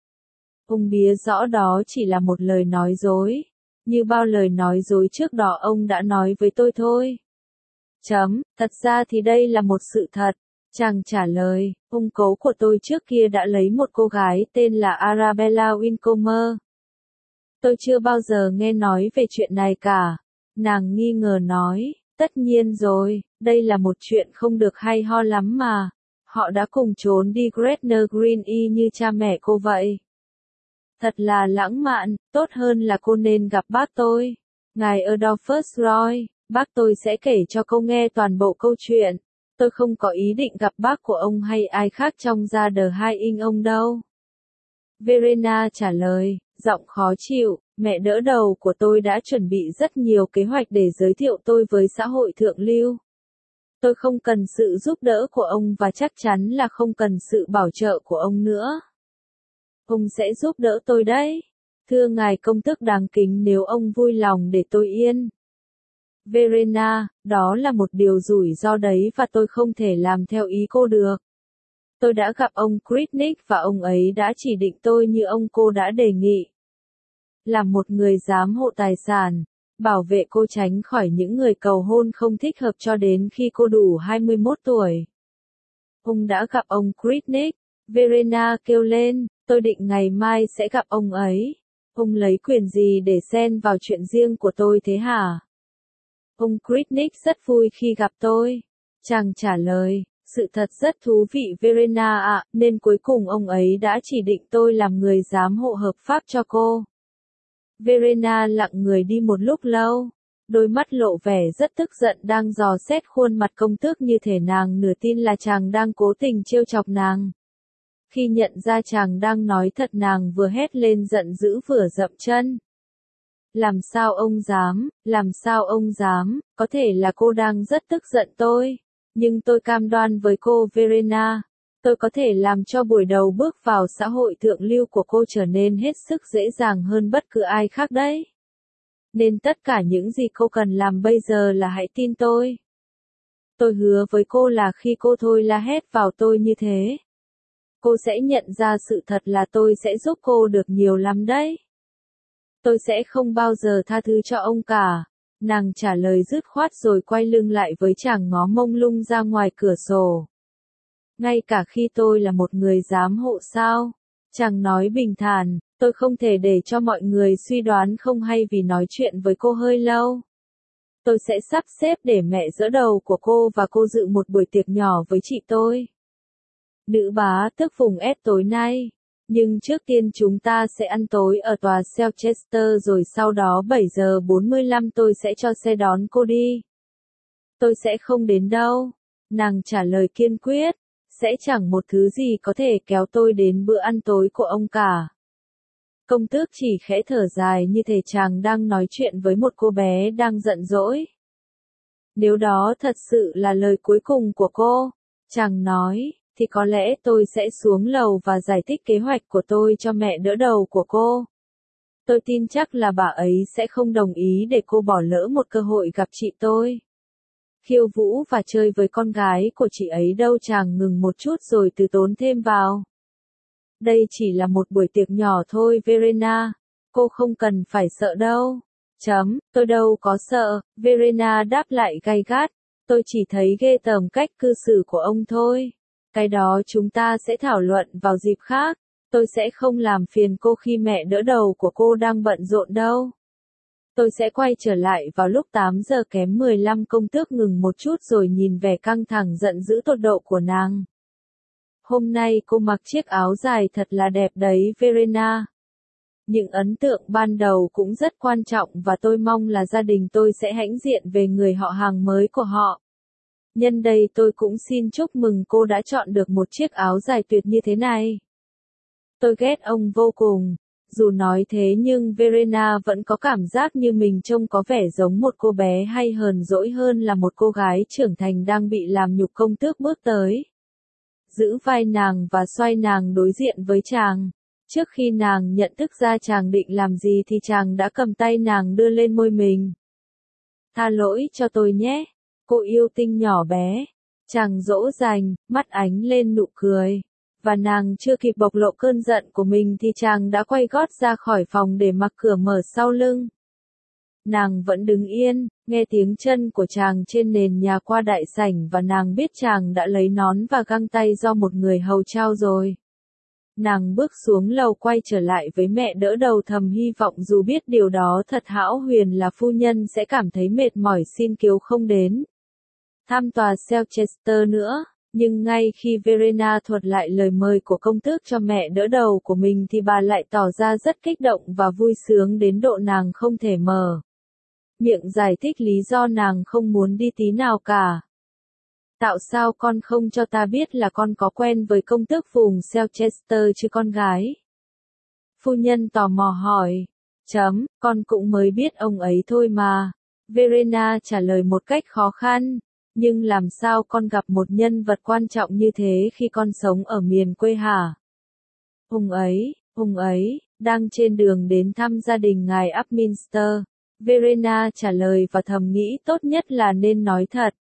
Ông biết rõ đó chỉ là một lời nói dối. Như bao lời nói dối trước đó ông đã nói với tôi thôi. Chấm, thật ra thì đây là một sự thật. Chàng trả lời, ông cố của tôi trước kia đã lấy một cô gái tên là Arabella Wincomer. Tôi chưa bao giờ nghe nói về chuyện này cả. Nàng nghi ngờ nói, tất nhiên rồi, đây là một chuyện không được hay ho lắm mà. Họ đã cùng trốn đi Gretna Green y như cha mẹ cô vậy. Thật là lãng mạn, tốt hơn là cô nên gặp bác tôi. Ngài Adolphus Roy, bác tôi sẽ kể cho cô nghe toàn bộ câu chuyện. Tôi không có ý định gặp bác của ông hay ai khác trong gia đờ hai inh ông đâu. Verena trả lời, giọng khó chịu, mẹ đỡ đầu của tôi đã chuẩn bị rất nhiều kế hoạch để giới thiệu tôi với xã hội thượng lưu. Tôi không cần sự giúp đỡ của ông và chắc chắn là không cần sự bảo trợ của ông nữa. Ông sẽ giúp đỡ tôi đấy. Thưa ngài công tước đáng kính nếu ông vui lòng để tôi yên. Verena, đó là một điều rủi ro đấy và tôi không thể làm theo ý cô được. Tôi đã gặp ông Kritnik và ông ấy đã chỉ định tôi như ông cô đã đề nghị. Là một người giám hộ tài sản, bảo vệ cô tránh khỏi những người cầu hôn không thích hợp cho đến khi cô đủ hai mươi mốt tuổi. Ông đã gặp ông Kritnik, Verena kêu lên, tôi định ngày mai sẽ gặp ông ấy. Ông lấy quyền gì để xen vào chuyện riêng của tôi thế hả? Ông Kritnik rất vui khi gặp tôi. Chàng trả lời, sự thật rất thú vị Verena ạ, nên cuối cùng ông ấy đã chỉ định tôi làm người giám hộ hợp pháp cho cô. Verena lặng người đi một lúc lâu, đôi mắt lộ vẻ rất tức giận đang dò xét khuôn mặt công tước như thể nàng nửa tin là chàng đang cố tình trêu chọc nàng. Khi nhận ra chàng đang nói thật nàng vừa hét lên giận dữ vừa dậm chân. Làm sao ông dám, làm sao ông dám, có thể là cô đang rất tức giận tôi, nhưng tôi cam đoan với cô Verena, tôi có thể làm cho buổi đầu bước vào xã hội thượng lưu của cô trở nên hết sức dễ dàng hơn bất cứ ai khác đấy. Nên tất cả những gì cô cần làm bây giờ là hãy tin tôi. Tôi hứa với cô là khi cô thôi la hét vào tôi như thế, cô sẽ nhận ra sự thật là tôi sẽ giúp cô được nhiều lắm đấy. Tôi sẽ không bao giờ tha thứ cho ông cả. Nàng trả lời dứt khoát rồi quay lưng lại với chàng ngó mông lung ra ngoài cửa sổ. Ngay cả khi tôi là một người giám hộ sao? Chàng nói bình thản, tôi không thể để cho mọi người suy đoán không hay vì nói chuyện với cô hơi lâu. Tôi sẽ sắp xếp để mẹ giỡ đầu của cô và cô dự một buổi tiệc nhỏ với chị tôi. Nữ bá tức vùng ép tối nay. Nhưng trước tiên chúng ta sẽ ăn tối ở tòa Selchester rồi sau đó bảy giờ bốn mươi lăm tôi sẽ cho xe đón cô đi. Tôi sẽ không đến đâu. Nàng trả lời kiên quyết. Sẽ chẳng một thứ gì có thể kéo tôi đến bữa ăn tối của ông cả. Công tước chỉ khẽ thở dài như thể chàng đang nói chuyện với một cô bé đang giận dỗi. Nếu đó thật sự là lời cuối cùng của cô, chàng nói, thì có lẽ tôi sẽ xuống lầu và giải thích kế hoạch của tôi cho mẹ đỡ đầu của cô. Tôi tin chắc là bà ấy sẽ không đồng ý để cô bỏ lỡ một cơ hội gặp chị tôi. Khiêu vũ và chơi với con gái của chị ấy đâu. Chàng ngừng một chút rồi từ tốn thêm vào. Đây chỉ là một buổi tiệc nhỏ thôi Verena, cô không cần phải sợ đâu. Chấm, tôi đâu có sợ, Verena đáp lại gay gắt, tôi chỉ thấy ghê tởm cách cư xử của ông thôi. Cái đó chúng ta sẽ thảo luận vào dịp khác, tôi sẽ không làm phiền cô khi mẹ đỡ đầu của cô đang bận rộn đâu. Tôi sẽ quay trở lại vào lúc tám giờ kém mười lăm. Công tước ngừng một chút rồi nhìn vẻ căng thẳng giận dữ tột độ của nàng. Hôm nay cô mặc chiếc áo dài thật là đẹp đấy Verena. Những ấn tượng ban đầu cũng rất quan trọng và tôi mong là gia đình tôi sẽ hãnh diện về người họ hàng mới của họ. Nhân đây tôi cũng xin chúc mừng cô đã chọn được một chiếc áo dài tuyệt như thế này. Tôi ghét ông vô cùng. Dù nói thế nhưng Verena vẫn có cảm giác như mình trông có vẻ giống một cô bé hay hờn dỗi hơn là một cô gái trưởng thành đang bị làm nhục. Công tước bước tới, giữ vai nàng và xoay nàng đối diện với chàng. Trước khi nàng nhận thức ra chàng định làm gì thì chàng đã cầm tay nàng đưa lên môi mình. Tha lỗi cho tôi nhé, cô yêu tinh nhỏ bé. Chàng dỗ dành, mắt ánh lên nụ cười. Và nàng chưa kịp bộc lộ cơn giận của mình thì chàng đã quay gót ra khỏi phòng để mặc cửa mở sau lưng. Nàng vẫn đứng yên, nghe tiếng chân của chàng trên nền nhà qua đại sảnh và nàng biết chàng đã lấy nón và găng tay do một người hầu trao rồi. Nàng bước xuống lầu quay trở lại với mẹ đỡ đầu thầm hy vọng dù biết điều đó thật hão huyền là phu nhân sẽ cảm thấy mệt mỏi xin kiếu không đến thăm tòa Selchester nữa. Nhưng ngay khi Verena thuật lại lời mời của công tước cho mẹ đỡ đầu của mình thì bà lại tỏ ra rất kích động và vui sướng đến độ nàng không thể mở miệng giải thích lý do nàng không muốn đi tí nào cả. Tại sao con không cho ta biết là con có quen với công tước vùng Selchester chứ con gái? Phu nhân tò mò hỏi. Chấm, con cũng mới biết ông ấy thôi mà. Verena trả lời một cách khó khăn. Nhưng làm sao con gặp một nhân vật quan trọng như thế khi con sống ở miền quê hả? Ông ấy, ông ấy, đang trên đường đến thăm gia đình ngài Upminster. Verena trả lời và thầm nghĩ tốt nhất là nên nói thật.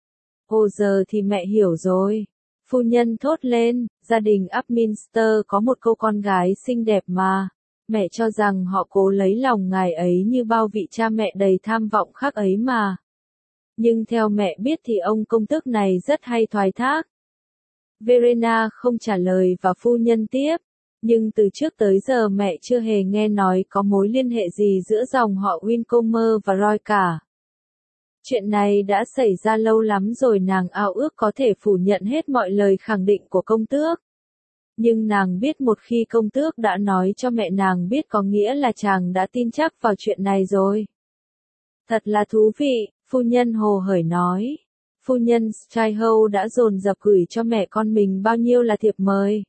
Ồ giờ thì mẹ hiểu rồi. Phu nhân thốt lên, gia đình Upminster có một cô con gái xinh đẹp mà. Mẹ cho rằng họ cố lấy lòng ngài ấy như bao vị cha mẹ đầy tham vọng khác ấy mà. Nhưng theo mẹ biết thì ông công tước này rất hay thoái thác. Verena không trả lời và phu nhân tiếp. Nhưng từ trước tới giờ mẹ chưa hề nghe nói có mối liên hệ gì giữa dòng họ Wincomer và Roy cả. Chuyện này đã xảy ra lâu lắm rồi, nàng ao ước có thể phủ nhận hết mọi lời khẳng định của công tước. Nhưng nàng biết một khi công tước đã nói cho mẹ nàng biết có nghĩa là chàng đã tin chắc vào chuyện này rồi. Thật là thú vị, phu nhân hồ hởi nói. Phu nhân Stryhoe đã dồn dập gửi cho mẹ con mình bao nhiêu là thiệp mời.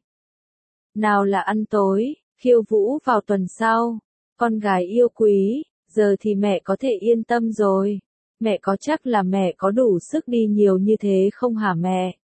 Nào là ăn tối, khiêu vũ vào tuần sau. Con gái yêu quý, giờ thì mẹ có thể yên tâm rồi. Mẹ có chắc là mẹ có đủ sức đi nhiều như thế không hả mẹ?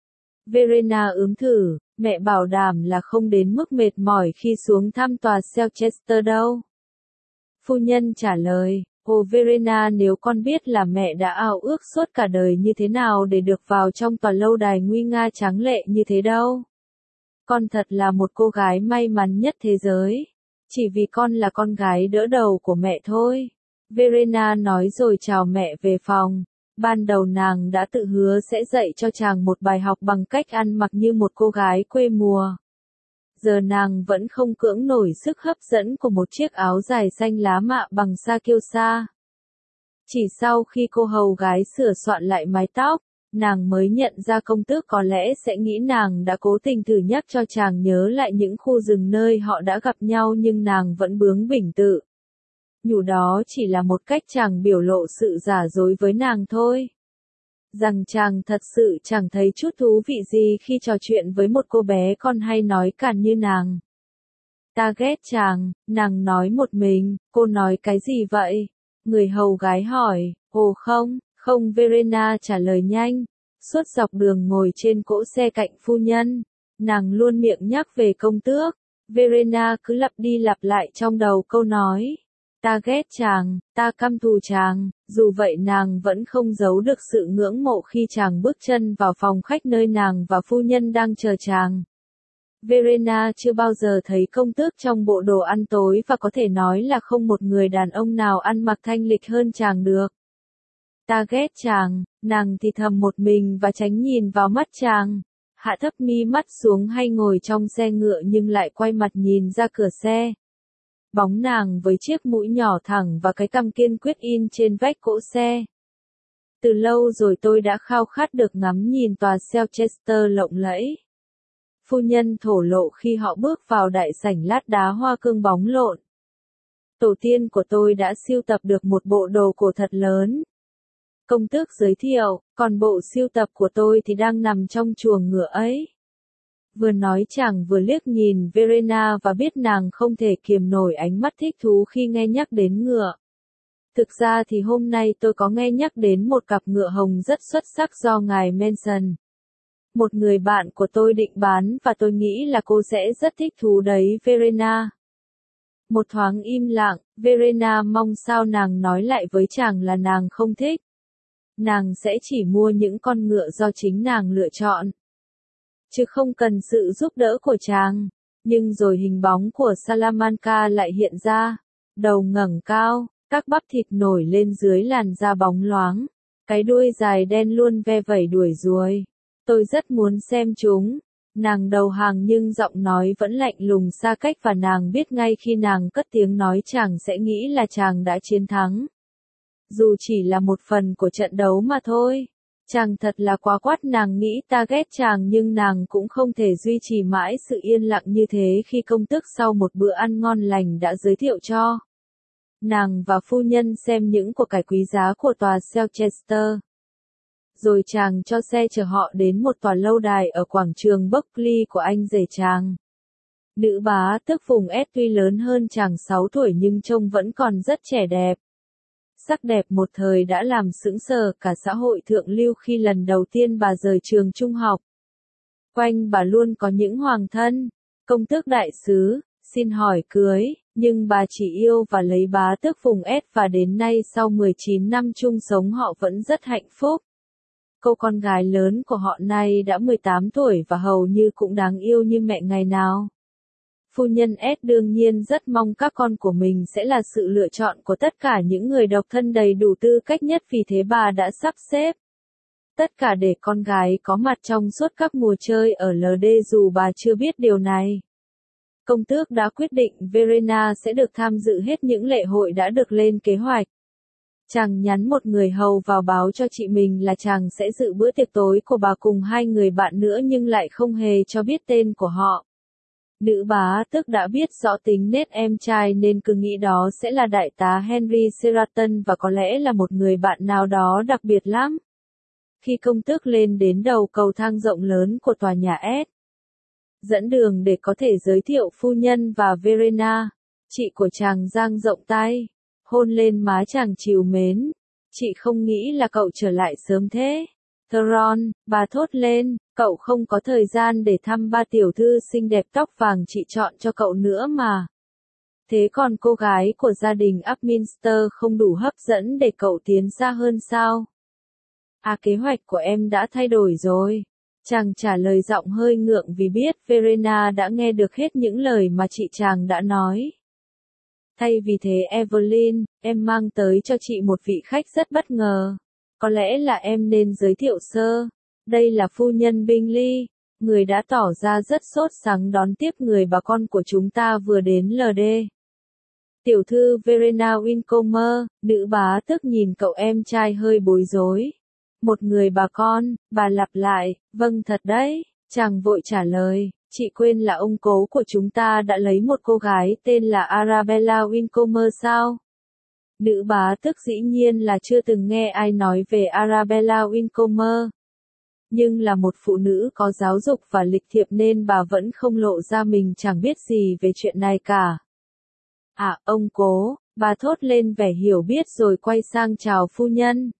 Verena ướm thử, mẹ bảo đảm là không đến mức mệt mỏi khi xuống thăm tòa Selchester đâu. Phu nhân trả lời, ồ Verena, nếu con biết là mẹ đã ao ước suốt cả đời như thế nào để được vào trong tòa lâu đài nguy nga tráng lệ như thế đâu. Con thật là một cô gái may mắn nhất thế giới. Chỉ vì con là con gái đỡ đầu của mẹ thôi. Verena nói rồi chào mẹ về phòng. Ban đầu nàng đã tự hứa sẽ dạy cho chàng một bài học bằng cách ăn mặc như một cô gái quê mùa. Giờ nàng vẫn không cưỡng nổi sức hấp dẫn của một chiếc áo dài xanh lá mạ bằng sa kiêu sa. Chỉ sau khi cô hầu gái sửa soạn lại mái tóc, nàng mới nhận ra công tước có lẽ sẽ nghĩ nàng đã cố tình thử nhắc cho chàng nhớ lại những khu rừng nơi họ đã gặp nhau, nhưng nàng vẫn bướng bỉnh tự nhủ đó chỉ là một cách chàng biểu lộ sự giả dối với nàng thôi. Rằng chàng thật sự chẳng thấy chút thú vị gì khi trò chuyện với một cô bé con hay nói càn như nàng. Ta ghét chàng, nàng nói một mình. Cô nói cái gì vậy? Người hầu gái hỏi. Ồ không, không, Verena trả lời nhanh. Suốt dọc đường ngồi trên cỗ xe cạnh phu nhân, nàng luôn miệng nhắc về công tước. Verena cứ lặp đi lặp lại trong đầu câu nói. Ta ghét chàng, ta căm thù chàng. Dù vậy nàng vẫn không giấu được sự ngưỡng mộ khi chàng bước chân vào phòng khách nơi nàng và phu nhân đang chờ chàng. Verena chưa bao giờ thấy công tước trong bộ đồ ăn tối và có thể nói là không một người đàn ông nào ăn mặc thanh lịch hơn chàng được. Ta ghét chàng, nàng thì thầm một mình và tránh nhìn vào mắt chàng. Hạ thấp mi mắt xuống hay ngồi trong xe ngựa nhưng lại quay mặt nhìn ra cửa xe. Bóng nàng với chiếc mũi nhỏ thẳng và cái cằm kiên quyết in trên vách cỗ xe. Từ lâu rồi tôi đã khao khát được ngắm nhìn tòa Selchester lộng lẫy. Phu nhân thổ lộ khi họ bước vào đại sảnh lát đá hoa cương bóng lộn. Tổ tiên của tôi đã sưu tập được một bộ đồ cổ thật lớn. Công tước giới thiệu, còn bộ sưu tập của tôi thì đang nằm trong chuồng ngựa ấy. Vừa nói chàng vừa liếc nhìn Verena và biết nàng không thể kiềm nổi ánh mắt thích thú khi nghe nhắc đến ngựa. Thực ra thì hôm nay tôi có nghe nhắc đến một cặp ngựa hồng rất xuất sắc do ngài Manson. Một người bạn của tôi định bán và tôi nghĩ là cô sẽ rất thích thú đấy Verena. Một thoáng im lặng, Verena mong sao nàng nói lại với chàng là nàng không thích. Nàng sẽ chỉ mua những con ngựa do chính nàng lựa chọn. Chứ không cần sự giúp đỡ của chàng. Nhưng rồi hình bóng của Salamanca lại hiện ra. Đầu ngẩng cao, các bắp thịt nổi lên dưới làn da bóng loáng. Cái đuôi dài đen luôn ve vẩy đuổi ruồi. Tôi rất muốn xem chúng. Nàng đầu hàng nhưng giọng nói vẫn lạnh lùng xa cách và nàng biết ngay khi nàng cất tiếng nói chàng sẽ nghĩ là chàng đã chiến thắng. Dù chỉ là một phần của trận đấu mà thôi. Chàng thật là quá quát, nàng nghĩ ta ghét chàng nhưng nàng cũng không thể duy trì mãi sự yên lặng như thế khi công tước sau một bữa ăn ngon lành đã giới thiệu cho nàng và phu nhân xem những của cải quý giá của tòa Selchester. Rồi chàng cho xe chở họ đến một tòa lâu đài ở quảng trường Berkeley của anh rể chàng. Nữ bá tước vùng S tuy lớn hơn chàng sáu tuổi nhưng trông vẫn còn rất trẻ đẹp. Sắc đẹp một thời đã làm sững sờ cả xã hội thượng lưu khi lần đầu tiên bà rời trường trung học. Quanh bà luôn có những hoàng thân, công tước đại sứ, xin hỏi cưới, nhưng bà chỉ yêu và lấy bá tước vùng S và đến nay sau mười chín năm chung sống họ vẫn rất hạnh phúc. Cô con gái lớn của họ nay đã mười tám tuổi và hầu như cũng đáng yêu như mẹ ngày nào. Phu nhân S đương nhiên rất mong các con của mình sẽ là sự lựa chọn của tất cả những người độc thân đầy đủ tư cách nhất, vì thế bà đã sắp xếp tất cả để con gái có mặt trong suốt các mùa chơi ở lờ đê dù bà chưa biết điều này. công tước đã quyết định Verena sẽ được tham dự hết những lễ hội đã được lên kế hoạch. Chàng nhắn một người hầu vào báo cho chị mình là chàng sẽ dự bữa tiệc tối của bà cùng hai người bạn nữa nhưng lại không hề cho biết tên của họ. Nữ bá tước đã biết rõ tính nết em trai nên cứ nghĩ đó sẽ là đại tá Henry Sheraton và có lẽ là một người bạn nào đó đặc biệt lắm. Khi công tước lên đến đầu cầu thang rộng lớn của tòa nhà S, dẫn đường để có thể giới thiệu phu nhân và Verena, chị của chàng dang rộng tay, hôn lên má chàng trìu mến. Chị không nghĩ là cậu trở lại sớm thế. Theron, bà thốt lên, cậu không có thời gian để thăm ba tiểu thư xinh đẹp tóc vàng chị chọn cho cậu nữa mà. Thế còn cô gái của gia đình Upminster không đủ hấp dẫn để cậu tiến xa hơn sao? À, kế hoạch của em đã thay đổi rồi. Chàng trả lời giọng hơi ngượng vì biết Verena đã nghe được hết những lời mà chị chàng đã nói. Thay vì thế Evelyn, em mang tới cho chị một vị khách rất bất ngờ. Có lẽ là em nên giới thiệu sơ. Đây là phu nhân Bingley, người đã tỏ ra rất sốt sắng đón tiếp người bà con của chúng ta vừa đến lờ đê. Tiểu thư Verena Wincomer, nữ bá tước nhìn cậu em trai hơi bối rối. Một người bà con, bà lặp lại, vâng thật đấy, chàng vội trả lời, chị quên là ông cố của chúng ta đã lấy một cô gái tên là Arabella Wincomer sao? Nữ bá tước dĩ nhiên là chưa từng nghe ai nói về Arabella Wincomer. Nhưng là một phụ nữ có giáo dục và lịch thiệp nên bà vẫn không lộ ra mình chẳng biết gì về chuyện này cả. À, ông cố, bà thốt lên vẻ hiểu biết rồi quay sang chào phu nhân.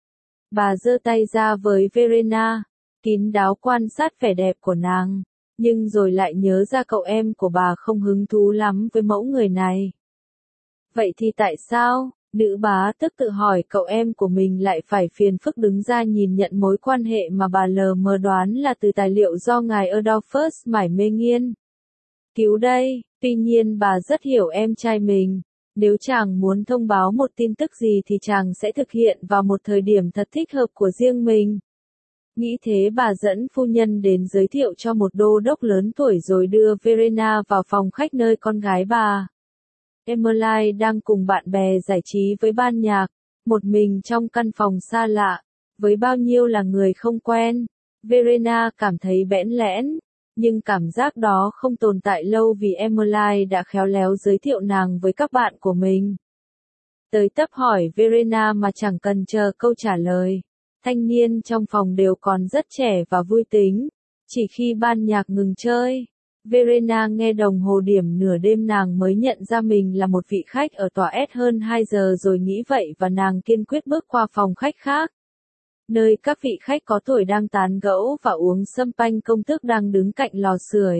Bà giơ tay ra với Verena, kín đáo quan sát vẻ đẹp của nàng, nhưng rồi lại nhớ ra cậu em của bà không hứng thú lắm với mẫu người này. Vậy thì tại sao, nữ bá tước tự hỏi cậu em của mình lại phải phiền phức đứng ra nhìn nhận mối quan hệ mà bà lờ mờ đoán là từ tài liệu do ngài Adolphus mải mê nghiên cứu đây. Tuy nhiên bà rất hiểu em trai mình. Nếu chàng muốn thông báo một tin tức gì thì chàng sẽ thực hiện vào một thời điểm thật thích hợp của riêng mình. Nghĩ thế bà dẫn phu nhân đến giới thiệu cho một đô đốc lớn tuổi rồi đưa Verena vào phòng khách nơi con gái bà, Emmeline, đang cùng bạn bè giải trí với ban nhạc, một mình trong căn phòng xa lạ, với bao nhiêu là người không quen. Verena cảm thấy bẽn lẽn, nhưng cảm giác đó không tồn tại lâu vì Emmeline đã khéo léo giới thiệu nàng với các bạn của mình. Tới tấp hỏi Verena mà chẳng cần chờ câu trả lời. Thanh niên trong phòng đều còn rất trẻ và vui tính. Chỉ khi ban nhạc ngừng chơi, Verena nghe đồng hồ điểm nửa đêm nàng mới nhận ra mình là một vị khách ở tòa S hơn hai giờ rồi nghĩ vậy và nàng kiên quyết bước qua phòng khách khác, nơi các vị khách có tuổi đang tán gẫu và uống sâm panh. Công tước đang đứng cạnh lò sưởi.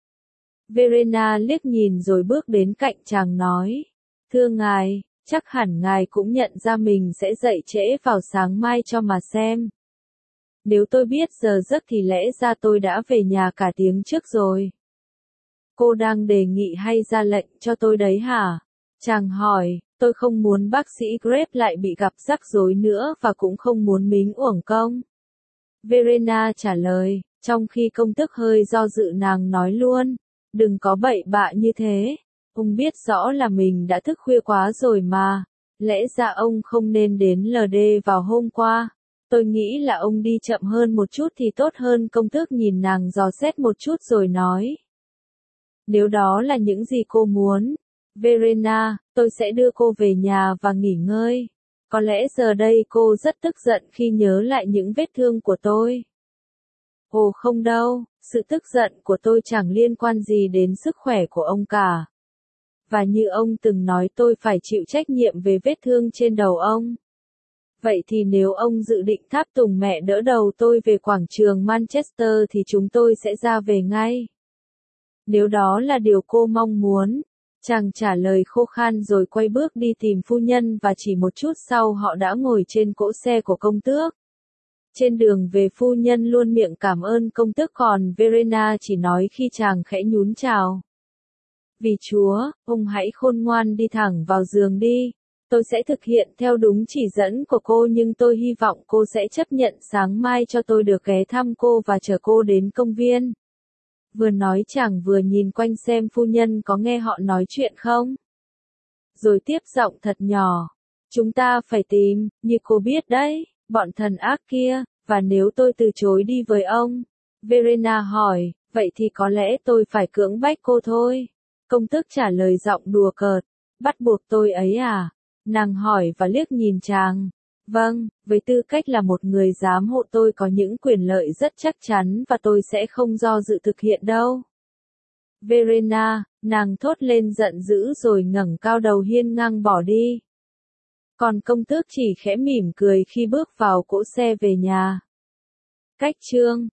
Verena liếc nhìn rồi bước đến cạnh chàng nói, thưa ngài, chắc hẳn ngài cũng nhận ra mình sẽ dậy trễ vào sáng mai cho mà xem. Nếu tôi biết giờ giấc thì lẽ ra tôi đã về nhà cả tiếng trước rồi. Cô đang đề nghị hay ra lệnh cho tôi đấy hả? Chàng hỏi, tôi không muốn bác sĩ Grape lại bị gặp rắc rối nữa và cũng không muốn mính uổng công. Verena trả lời, trong khi công tước hơi do dự nàng nói luôn, đừng có bậy bạ như thế. Ông biết rõ là mình đã thức khuya quá rồi mà. Lẽ ra ông không nên đến lờ đê vào hôm qua. Tôi nghĩ là ông đi chậm hơn một chút thì tốt hơn. Công tước nhìn nàng dò xét một chút rồi nói, nếu đó là những gì cô muốn, Verena, tôi sẽ đưa cô về nhà và nghỉ ngơi. Có lẽ giờ đây cô rất tức giận khi nhớ lại những vết thương của tôi. Ồ không đâu, sự tức giận của tôi chẳng liên quan gì đến sức khỏe của ông cả. Và như ông từng nói tôi phải chịu trách nhiệm về vết thương trên đầu ông. Vậy thì nếu ông dự định tháp tùng mẹ đỡ đầu tôi về quảng trường Manchester thì chúng tôi sẽ ra về ngay. Nếu đó là điều cô mong muốn. Chàng trả lời khô khan rồi quay bước đi tìm phu nhân và chỉ một chút sau họ đã ngồi trên cỗ xe của công tước. Trên đường về phu nhân luôn miệng cảm ơn công tước còn Verena chỉ nói khi chàng khẽ nhún chào. Vì Chúa, ông hãy khôn ngoan đi thẳng vào giường đi. Tôi sẽ thực hiện theo đúng chỉ dẫn của cô nhưng tôi hy vọng cô sẽ chấp nhận sáng mai cho tôi được ghé thăm cô và chở cô đến công viên. Vừa nói chàng vừa nhìn quanh xem phu nhân có nghe họ nói chuyện không. Rồi tiếp giọng thật nhỏ. Chúng ta phải tìm, như cô biết đấy, bọn thần ác kia, và nếu tôi từ chối đi với ông. Verena hỏi, vậy thì có lẽ tôi phải cưỡng bách cô thôi. Công tước trả lời giọng đùa cợt, bắt buộc tôi ấy à? Nàng hỏi và liếc nhìn chàng. Vâng, với tư cách là một người giám hộ tôi có những quyền lợi rất chắc chắn và tôi sẽ không do dự thực hiện đâu. Verena, nàng thốt lên giận dữ rồi ngẩng cao đầu hiên ngang bỏ đi. Còn công tước chỉ khẽ mỉm cười khi bước vào cỗ xe về nhà. Cách chương